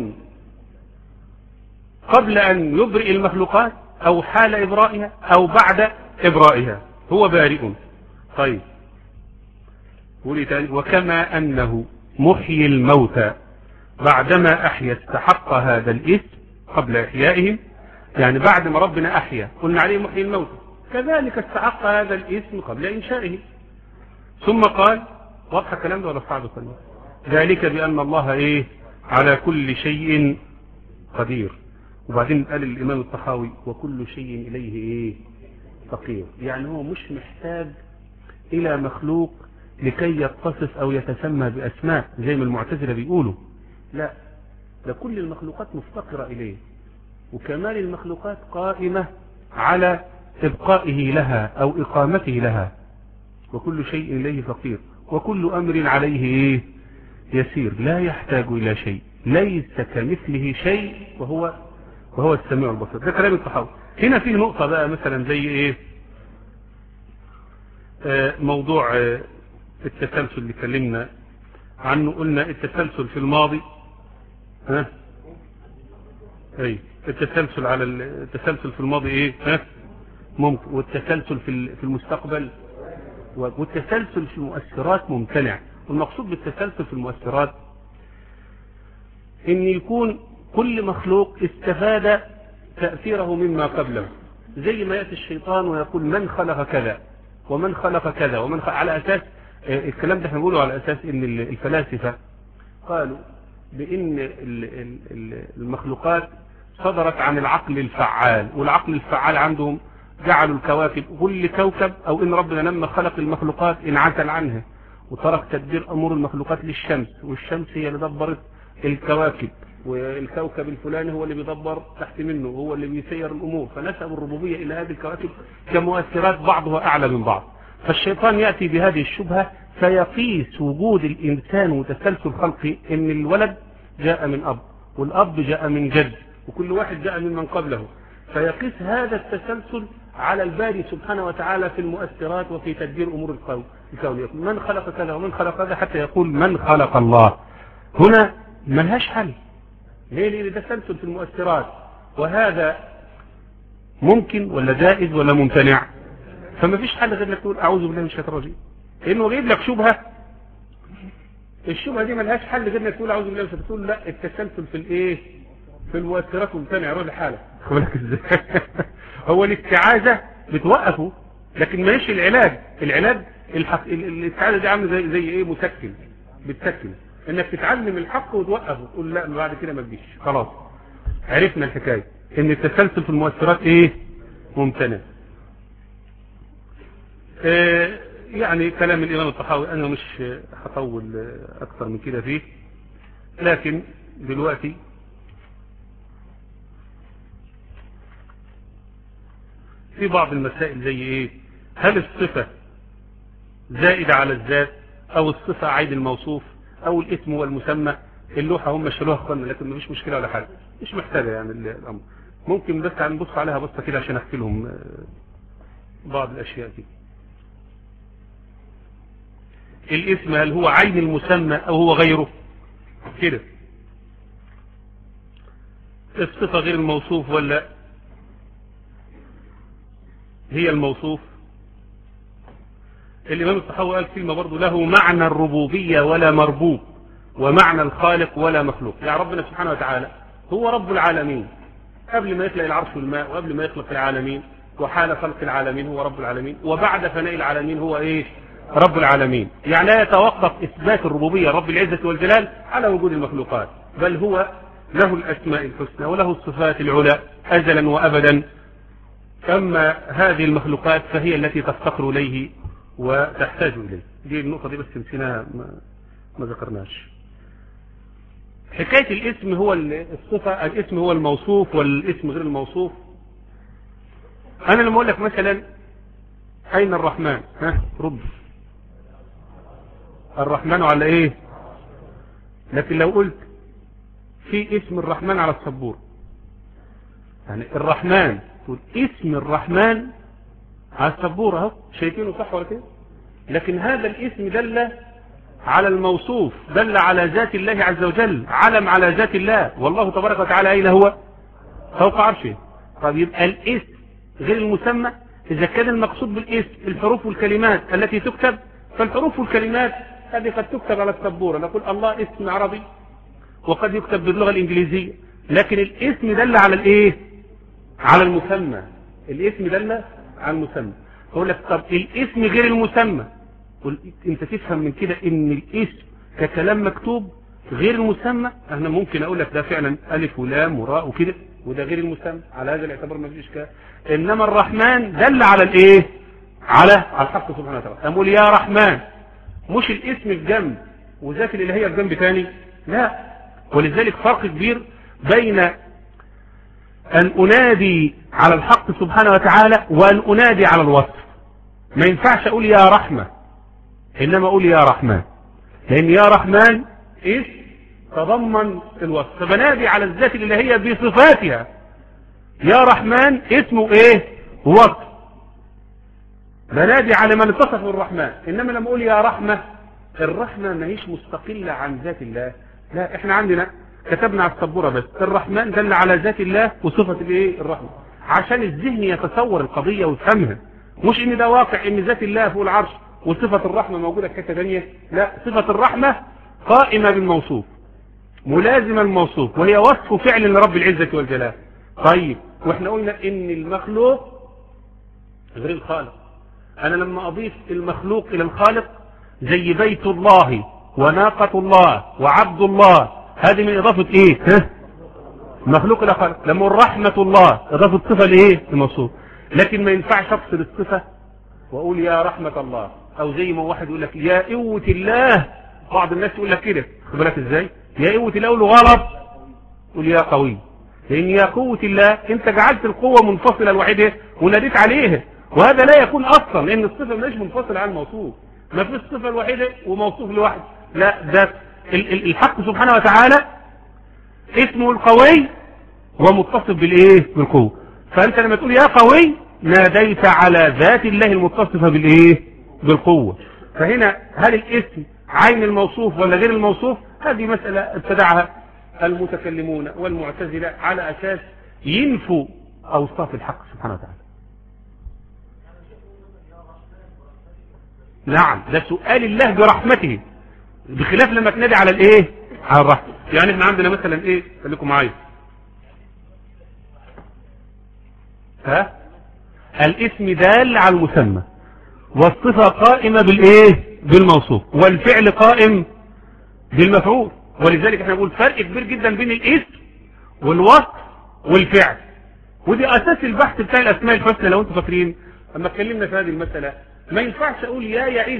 قبل ان يبرئ المخلوقات او حال ابرائها او بعد ابرائها، هو بارئ. طيب قولي تاني. وكما انه محيي الموتى بعدما احيا استحق هذا الاسم قبل احيائهم، يعني بعد ما ربنا احيا قلنا عليه محيي الموتى، كذلك استحق هذا الاسم قبل انشائه. ثم قال واضح الكلام ده ولا صعب كلام؟ ذلك بان الله ايه على كل شيء قدير. وبعدين قال الامام الطحاوي وكل شيء اليه ايه فقير، يعني هو مش محتاج الى مخلوق لكي يتصف او يتسمى باسماء زي ما المعتزله بيقولوا، لا ده كل المخلوقات مفتقره اليه، وكمال المخلوقات قائمه على ابقائه لها او اقامته لها. وكل شيء اليه فقير وكل امر عليه ايه يسير، لا يحتاج الى شيء، ليس كمثله شيء وهو وهو السميع البصير. ده كلام الطحاوي. هنا فيه نقطه بقى مثلا زي ايه آه موضوع آه التسلسل اللي اتكلمنا عنه. قلنا التسلسل في الماضي ها اي التسلسل على التسلسل في الماضي ايه ها ممكن، والتسلسل في في المستقبل، والتسلسل في المؤثرات ممتنع. والمقصود بالتسلسل في المؤثرات ان يكون كل مخلوق استفاد تأثيره مما قبله، زي ما يأتي الشيطان ويقول من خلق كذا ومن خلق كذا ومن خلق، على اساس الكلام ده احنا بنقوله على اساس ان الفلاسفة قالوا بان المخلوقات صدرت عن العقل الفعال، والعقل الفعال عندهم جعلوا الكواكب كل كوكب، او ان ربنا لما خلق المخلوقات انعزل عنها وترك تدبير امور المخلوقات للشمس، والشمس هي اللي دبرت الكواكب، والكوكب الفلاني هو اللي بيدبر تحت منه، هو اللي بيسير الامور، فنسبوا الربوبيه الى هذه الكواكب كمؤثرات بعضها اعلى من بعض. فالشيطان ياتي بهذه الشبهه فيقيس وجود الانسان وتسلسل خلقه ان الولد جاء من اب، والاب جاء من جد، وكل واحد جاء من من قبله، فيقيس هذا التسلسل على الباري سبحانه وتعالى في المؤثرات وفي تدبير امور الكون. من خلق كذا ومن خلق كذا حتى يقول من خلق الله. هنا ملهاش حل. ليه؟ لأن ده تسلسل في المؤثرات، وهذا ممكن ولا جائز ولا ممتنع؟ فما فيش حل غير انك تقول اعوذ بالله من الشيطان الرجيم، لانه جايب لك شبهه، الشبهه دي ملهاش حل غير انك تقول اعوذ بالله من الشيطان، تقول لا التسلسل في الايه في المؤثرات ممتنع، روح لحالك. هو الاستعاذه بتوقفه لكن ماليش العلاج. العلاج الحق... الاستعاذه دي عامله زي زي ايه مسكن، بتسكن، انك تتعلم الحق وتوقفه وتقول لا بعد كده ما تجيش خلاص. عرفنا الحكايه ان التسلسل في المؤثرات ايه؟ ممتنع. آه يعني كلام الامام الطحاوي انا مش هطول اكثر من كده فيه، لكن دلوقتي في بعض المسائل زي ايه؟ هل الصفة زائدة على الذات او الصفة عين الموصوف او الاسم والمسمى؟ اللوحة هم شالوها اخوانا لكن مفيش مشكلة ولا حاجة، مش محتاجة يعني الامر. ممكن بس هنبص عليها بصة كده عشان احكي لهم بعض الاشياء دي. الاسم هل هو عين المسمى او هو غيره كده؟ الصفة غير الموصوف ولا هي الموصوف؟ الامام الطحاوي قال كلمة برضو، له معنى الربوبية ولا مربوب، ومعنى الخالق ولا مخلوق. يعني ربنا سبحانه وتعالى هو رب العالمين قبل ما يخلق العرش والماء وقبل ما يخلق العالمين، وحال خلق العالمين هو رب العالمين، وبعد فناء العالمين هو ايه؟ رب العالمين. يعني لا يتوقف اثبات الربوبية رب العزة والجلال على وجود المخلوقات، بل هو له الاسماء الحسنى وله الصفات العلى ازلا وابدا. اما هذه المخلوقات فهي التي تفتقر اليه وتحتاج اليه. دي النقطة دي بس نسيناها ما, ما ذكرناش. حكاية الاسم هو الصفة، الاسم هو الموصوف والاسم غير الموصوف. انا لما اقول لك مثلا اين الرحمن؟ ها رد. الرحمن على ايه؟ لكن لو قلت في اسم الرحمن على السبورة، يعني الرحمن تقول اسم الرحمن على السبورة اهو، شايفينه صح ولا كده؟ لكن هذا الاسم دل على الموصوف، دل على ذات الله عز وجل، علم على ذات الله، والله تبارك وتعالى اين هو؟ فوق عرشه. طب يبقى الاسم غير المسمى. اذا كان المقصود بالاسم الحروف والكلمات التي تكتب، فالحروف والكلمات هذه قد تكتب على السبورة، نقول الله اسم عربي وقد يكتب باللغة الانجليزية، لكن الاسم دل على الايه؟ على المسمى. الاسم دل على المسمى. اقول لك طب الاسم غير المسمى، انت تفهم من كده ان الاسم ككلام مكتوب غير المسمى. انا ممكن اقول لك ده فعلا الف ولام وراء وكده، وده غير المسمى، على هذا الاعتبار ما فيش اشكال. انما الرحمن دل على الايه؟ على على الحق سبحانه وتعالى. اقول يا رحمن، مش الاسم في جنب وذات الالهيه في جنب ثاني، لا. ولذلك فرق كبير بين ان انادي على الحق سبحانه وتعالى وان انادي على الوصف. ما ينفعش اقول يا رحمه انما اقول يا رحمن، لان يا رحمن اسم تضمن الوصف، فبنادي على الذات الالهيه بصفاتها. يا رحمن اسمه ايه؟ وصف، بنادي على من اتصف بالرحمن. انما لما اقول يا رحمه، الرحمه ما هيش مستقله عن ذات الله، لا. احنا عندنا كتبنا على السبوره بس الرحمن دل على ذات الله وصفه الايه؟ الرحمه، عشان الذهن يتصور القضيه ويفهمها، مش ان ده واقع ان ذات الله فوق العرش وصفه الرحمه موجوده في حته ثانيه، لا. صفه الرحمه قائمه بالموصوف، ملازمه الموصوف، وهي وصف فعل لرب العزه والجلال. طيب واحنا قلنا ان المخلوق غير الخالق. انا لما اضيف المخلوق الى الخالق زي بيت الله وناقة الله وعبد الله، هذه من اضافة ايه؟ ها؟ مخلوق الى خالق. لما رحمة الله اضافة صفة لايه؟ الموصوف. لكن ما ينفعش افصل الصفة واقول يا رحمة الله، او زي ما واحد يقول لك يا قوة الله. بعض الناس يقول لك كده، خد بالك ازاي؟ يا قوة الله اقول له غلط، قول يا قوي، لان يا قوة الله انت جعلت القوة منفصلة لوحدها وناديت عليها، وهذا لا يكون اصلا، لان الصفة مش منفصلة عن الموصوف. ما فيش صفة الوحيدة وموصوف لوحده، لا. ده الحق سبحانه وتعالى اسمه القوي ومتصف بالايه؟ بالقوة. فانت لما تقول يا قوي ناديت على ذات الله المتصفة بالايه؟ بالقوة. فهنا هل الاسم عين الموصوف ولا غير الموصوف؟ هذه مسألة ابتدعها المتكلمون والمعتزلة على اساس ينفوا اوصاف الحق سبحانه وتعالى. نعم، ده سؤال الله برحمته، بخلاف لما تنادي على الايه؟ على الرحمة. يعني احنا عندنا مثلا ايه؟ خليكم معايا. ها؟ الاسم دال على المسمى، والصفة قائمة بالايه؟ بالموصوف، والفعل قائم بالمفعول. ولذلك احنا بنقول فرق كبير جدا بين الاسم والوصف والفعل، ودي اساس البحث بتاع الاسماء الحسنى. لو انتم فاكرين اما اتكلمنا في هذه المسألة، ما ينفعش اقول يا يعز،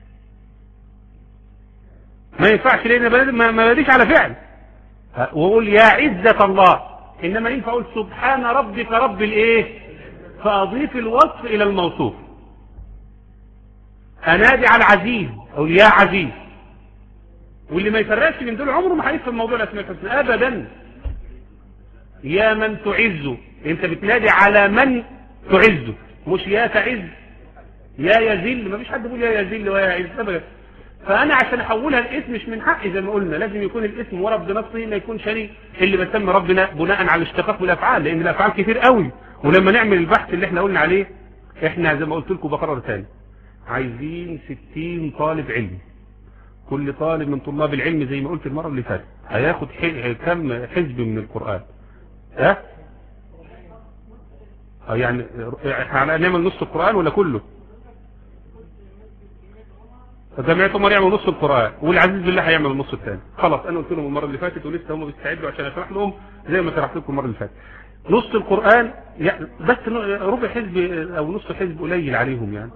ما ينفعش لان ما بديش على فعل، واقول يا عزة الله، انما ينفع اقول سبحان ربك رب الايه، فاضيف الوصف الى الموصوف. انادي على العزيز اقول يا عزيز، واللي ما يفرقش من دول عمره ما هيفهم موضوع الاسماء الحسنى ابدا. يا من تعز، انت بتنادي على من تعز، مش يا تعز يا يذل. ما فيش حد بيقول يا يذل ويا يعز ابدا. فانا عشان احولها الاسم مش من حقي زي ما قلنا، لازم يكون الاسم ورد بنفسه، ما يكونش انا اللي بسمي ربنا بناء على الاشتقاق بالافعال، لان الافعال كتير قوي. ولما نعمل البحث اللي احنا قلنا عليه، احنا زي ما قلت لكم بكرر ثاني، عايزين ستين طالب علم. كل طالب من طلاب العلم زي ما قلت المرة اللي فاتت هياخد كم حزب من القرآن. ها اه يعني احنا هنعمل نص القرآن ولا كله؟ جمعية عمر يعمل نص القرآن، والعزيز بالله هيعمل النص الثاني. خلاص انا قلت لهم المرة اللي فاتت، ولسه هم بيستعدوا عشان اشرح لهم زي ما شرحت لكم المرة اللي فاتت. نص القرآن يعني بس ربع حزب او نص حزب قليل عليهم يعني.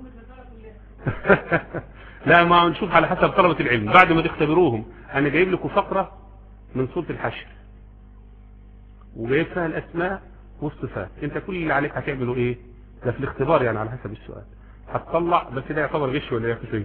لا ما نشوف على حسب طلبة العلم بعد ما تختبروهم. انا جايب لكم فقرة من سورة الحشر وجايب فيها الاسماء والصفات. انت كل اللي عليك هتعملوا ايه؟ ده في الاختبار يعني على حسب السؤال هتطلع، بس ده يعتبر غش ولا ايه؟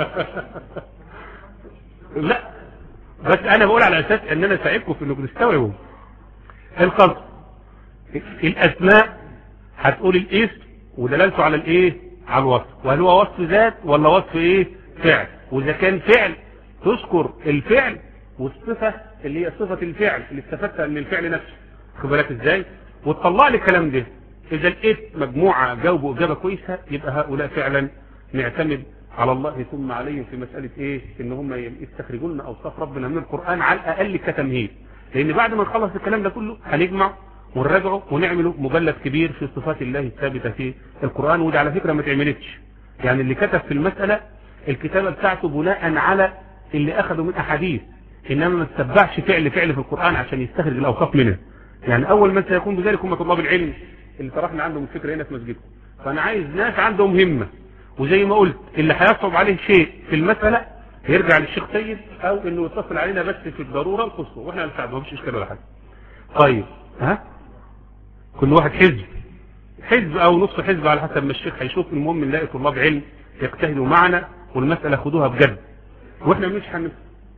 لا بس انا بقول على اساس ان انا ساعدكم في انكم تستوعبوا القصد. الاسماء هتقول الاسم ودلالته على الايه، على الوصف، وهل هو وصف ذات ولا وصف ايه، فعل. واذا كان فعل تذكر الفعل والصفة اللي هي صفة الفعل اللي استفدتها من الفعل نفسه، خد بالك ازاي، وتطلع لي الكلام ده. اذا لقيت مجموعة جاوبوا اجابة كويسة يبقى هؤلاء فعلا نعتمد على الله ثم عليهم في مسألة ايه، ان هم يستخرجوا لنا اوصاف ربنا من القرآن على الاقل كتمهيد. لان بعد ما نخلص الكلام ده كله هنجمع ونراجعه ونعمله مجلد كبير في صفات الله الثابتة في القرآن. ودي على فكرة ما تعملتش يعني، اللي كتب في المسألة الكتابة بتاعته بناء على اللي اخذوا من احاديث، انما ما تتبعش فعل فعل في القرآن عشان يستخرج الاوصاف منه. يعني اول من سيكون بذلك هم طلاب العلم اللي طرحنا عندهم الفكرة هنا في مسجدكم. فانا عايز ناس عندهم همة، وزي ما قلت اللي هيصعب عليه شيء في المسألة يرجع للشيخ سيد او انه يتصل علينا بس في الضرورة القصوى واحنا هنساعده، مفيش اشكال ولا حاجة. طيب ها كل واحد حزب حزب او نص حزب على حسب ما الشيخ هيشوف. المهم نلاقي طلاب علم يجتهدوا معنا والمسألة خدوها بجد، واحنا مش هن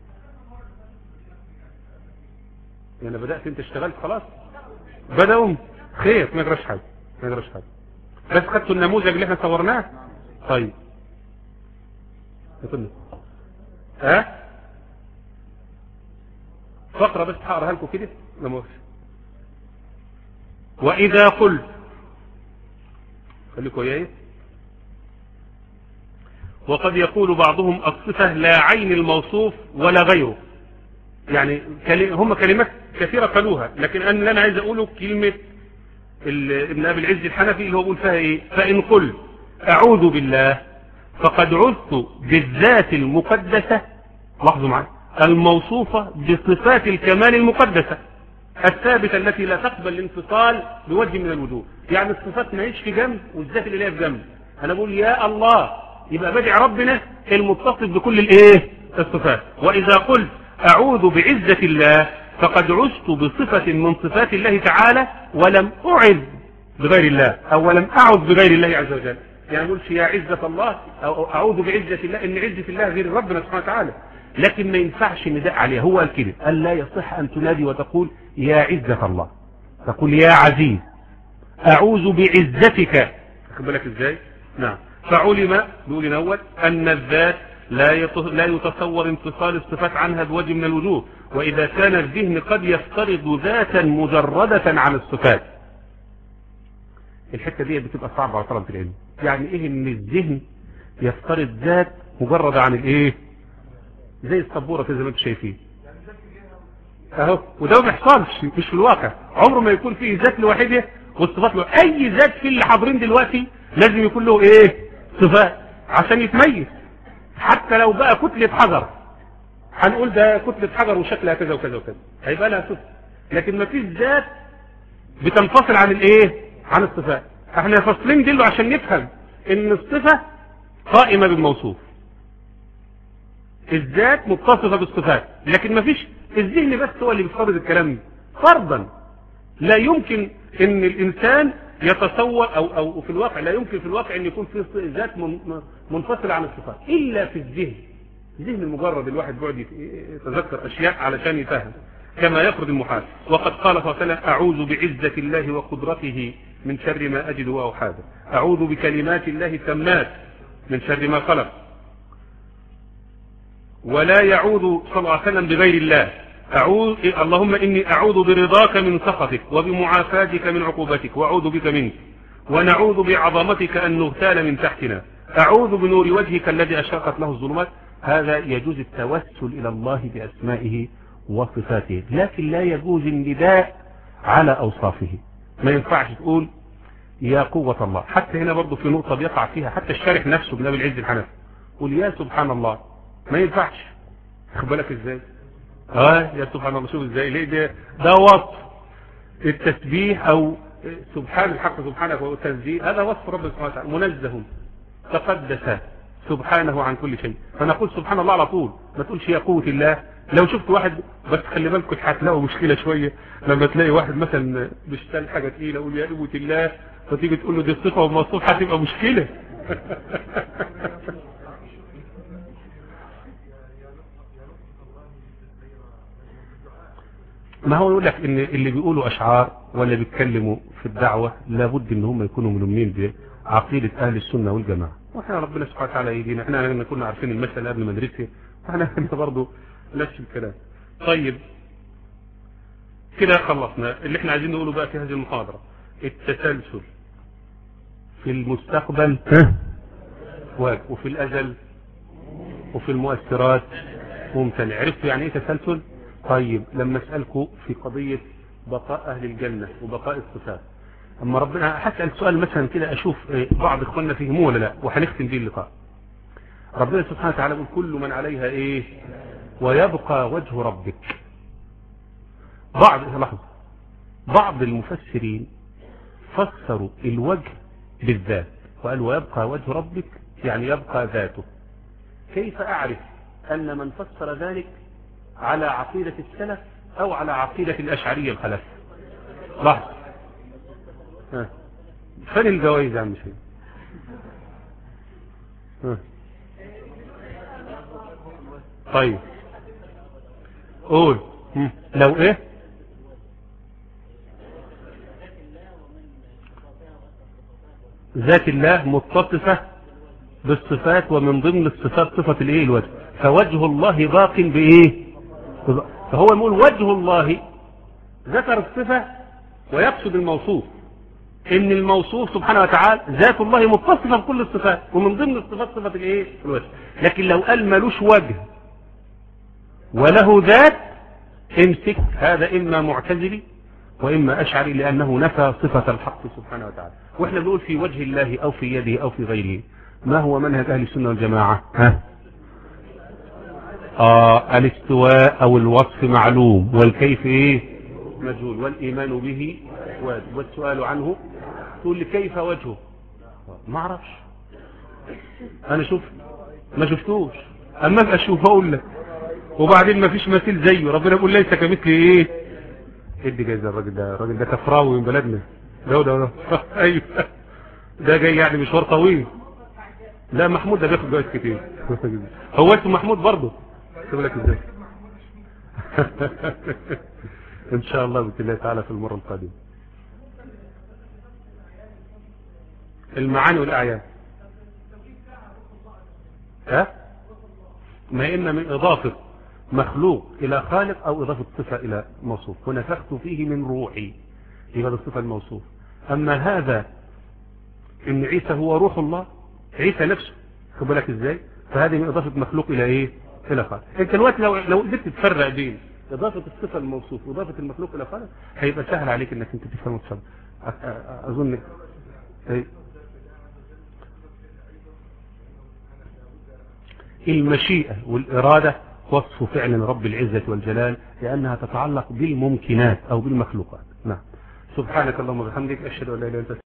يعني بدأت انت اشتغلت خلاص بدأوا خير، ما يجراش حاجة ما يجراش حاجة، بس خدتوا النموذج اللي احنا صورناه. طيب يقولنا ها فقرة بس هقراها لكم كده لما وإذا قلت، خليكم وياي. وقد يقول بعضهم الصفة لا عين الموصوف ولا غيره، يعني هم كلمات كثيرة قالوها، لكن أنا اللي أنا عايز أقوله كلمة ابن أبي العز الحنفي اللي هو بيقول فيها إيه، فإن قلت أعوذ بالله فقد عذت بالذات المقدسة، لاحظوا معي، الموصوفة بصفات الكمال المقدسة الثابتة التي لا تقبل الانفصال بوجه من الوجوه. يعني الصفات ما هيش في جنب والذات اللي ليها في جنب. أنا بقول يا الله يبقى بدع ربنا المتصف بكل الايه الصفات. وإذا قلت أعوذ بعزة الله فقد عزت بصفة من صفات الله تعالى ولم أعذ بغير الله، أو ولم أعذ بغير الله عز وجل. يعني نقولش يا عزة الله أو أعوذ بعزة الله، إن عزة الله غير ربنا سبحانه وتعالى، لكن ما ينفعش نداء عليها. هو الكلمة قال لا يصح أن تنادي وتقول يا عزة الله، تقول يا عزيز أعوذ بعزتك، خد بالك إزاي؟ نعم. فعلم نقول نول أن الذات لا لا يتصور انفصال الصفات عنها بوجه من الوجوه، وإذا كان الذهن قد يفترض ذاتا مجردة عن الصفات. الحتة دي بتبقى صعبة على طلبة العلم. يعني ايه ان الذهن يفترض ذات مجردة عن الايه، زي السبورة زي ما انتم شايفين اهو، وده ما بيحصلش، مش في الواقع. عمره ما يكون فيه ذات لوحده والصفات له. اي ذات في اللي حاضرين دلوقتي لازم يكون له ايه، صفات عشان يتميز، حتى لو بقى كتلة حجر هنقول ده كتلة حجر وشكلها كذا وكذا وكذا، هيبقى لها صفة. لكن ما فيش ذات بتنفصل عن الايه؟ عن الصفات. احنا فاصلين دلو عشان نفهم ان الصفة قائمة بالموصوف، الذات متصفة بالصفات، لكن ما فيش الذهن بس هو اللي بيفرض الكلام ده فرضا. لا يمكن ان الانسان يتصور او او في الواقع، لا يمكن في الواقع ان يكون في ذات منفصلة عن الصفات الا في الذهن. الذهن المجرد الواحد بعد يتذكر اشياء علشان يفهم كما يفرض المحال. وقد قال صلى الله عليه وسلم: اعوذ بعزة الله وقدرته من شر ما اجد واحاذر، اعوذ بكلمات الله التامات من شر ما خلق. ولا يعوذ صلى الله عليه وسلم بغير الله، أعوذ اللهم إني أعوذ برضاك من سخطك وبمعافاتك من عقوبتك وأعوذ بك منك، ونعوذ بعظمتك أن نغتال من تحتنا، أعوذ بنور وجهك الذي أشرقت له الظلمات. هذا يجوز التوسل إلى الله بأسمائه وصفاته، لكن لا يجوز النداء على أوصافه. ما ينفعش تقول يا قوة الله. حتى هنا برضو في نقطة بيقع فيها حتى الشارح نفسه ابن أبي العز الحنفي، قل يا سبحان الله، ما ينفعش. خد بالك ازاي؟ اه يا سبحان الله، شوف ازاي، ليه ده ده وصف التسبيح او سبحان الحق سبحانه وتنزيه، هذا وصف رب سبحانه وتعالى، منزه تقدس سبحانه عن كل شيء، فنقول سبحان الله على طول، ما تقولش يا قوة الله. لو شفت واحد، بس خلي بالكم هتلاقوا مشكلة شوية لما تلاقي واحد مثلا بيشتغل حاجة تقيلة يقول يا قوة الله، فتيجي تقول له دي الصفة والموصوف، هتبقى مشكلة. ما هو يقول لك ان اللي بيقولوا اشعار ولا بيتكلموا في الدعوة لابد ان هم يكونوا ملمين بعقيدة اهل السنة والجماعة، واحنا ربنا سبحانه وتعالى يدينا، احنا لما كنا عارفين المسألة قبل ما ندرسها، احنا انت برضه نفس الكلام. طيب كده خلصنا اللي احنا عايزين نقوله بقى في هذه المحاضرة. التسلسل في المستقبل وفي الازل وفي المؤثرات ممتنع. عرفتوا يعني ايه تسلسل؟ طيب لما اسألكم في قضية بقاء اهل الجنة وبقاء الصفات، اما ربنا هسأل سؤال مثلا كده اشوف بعض اخواننا فهموه ولا لا، وهنختم بيه اللقاء. ربنا سبحانه وتعالى يقول كل من عليها ايه ويبقى وجه ربك. بعض لحظة بعض المفسرين فسروا الوجه بالذات وقال ويبقى وجه ربك يعني يبقى ذاته. كيف اعرف ان من فسر ذلك على عقيدة السلف او على عقيدة الاشعرية الخلف؟ لحظة، فين الجوائز يا عم شيء؟ طيب قول لو ايه؟ ذات الله متصفة بالصفات، ومن ضمن الصفات صفة الايه؟ الوجه. فوجه الله باق بايه؟ فهو يقول وجه الله ذكر الصفة ويقصد الموصوف، ان الموصوف سبحانه وتعالى ذات الله متصفة بكل الصفات، ومن ضمن الصفات صفة الايه؟ الوجه. لكن لو قال ملوش وجه وله ذات، امسك، هذا اما معتزلي واما اشعري، لانه نفى صفة الحق سبحانه وتعالى. واحنا بنقول في وجه الله او في يده او في غيره. ما هو منهج اهل السنة والجماعة؟ ها آه الاستواء او الوصف معلوم، والكيف ايه؟ مجهول، والايمان به واجب، والسؤال عنه. تقول لي كيف وجهه؟ ما اعرفش، انا شوف ما شفتوش، اما ابقى اشوف اقول لك. وبعدين ما فيش مثيل زيه، ربنا يقول ليس كمثله ايه؟ ادي جايزه الراجل ده، الراجل ده كفراوي من بلدنا. ده ده ده ايوه، ده جاي يعني مشوار طويل. لا محمود ده بياخد جوائز كتير. هو اسمه محمود برضه، خد بالك ازاي. ان شاء الله باذن الله تعالى في المره القادمه. المعاني والاعيان ها ما إما من إضافة مخلوق إلى خالق أو إضافة صفة إلى موصوف، ونفخت فيه من روحي، يبقى الصفة الموصوف. أما هذا إن عيسى هو روح الله، عيسى نفسه، خد بالك إزاي، فهذه من إضافة مخلوق إلى إيه؟ إلى خالق. أنت دلوقتي لو لو قدرت تفرق بين إضافة الصفة الموصوف وإضافة المخلوق إلى خالق، هيبقى سهل عليك إنك أنت تفهم وتفهم. أظن إيه؟ المشيئة والإرادة وصف فعل رب العزة والجلال، لأنها تتعلق بالممكنات أو بالمخلوقات. نعم. سبحانك اللهم وبحمدك، أشهد أن لا إله إلا أنت.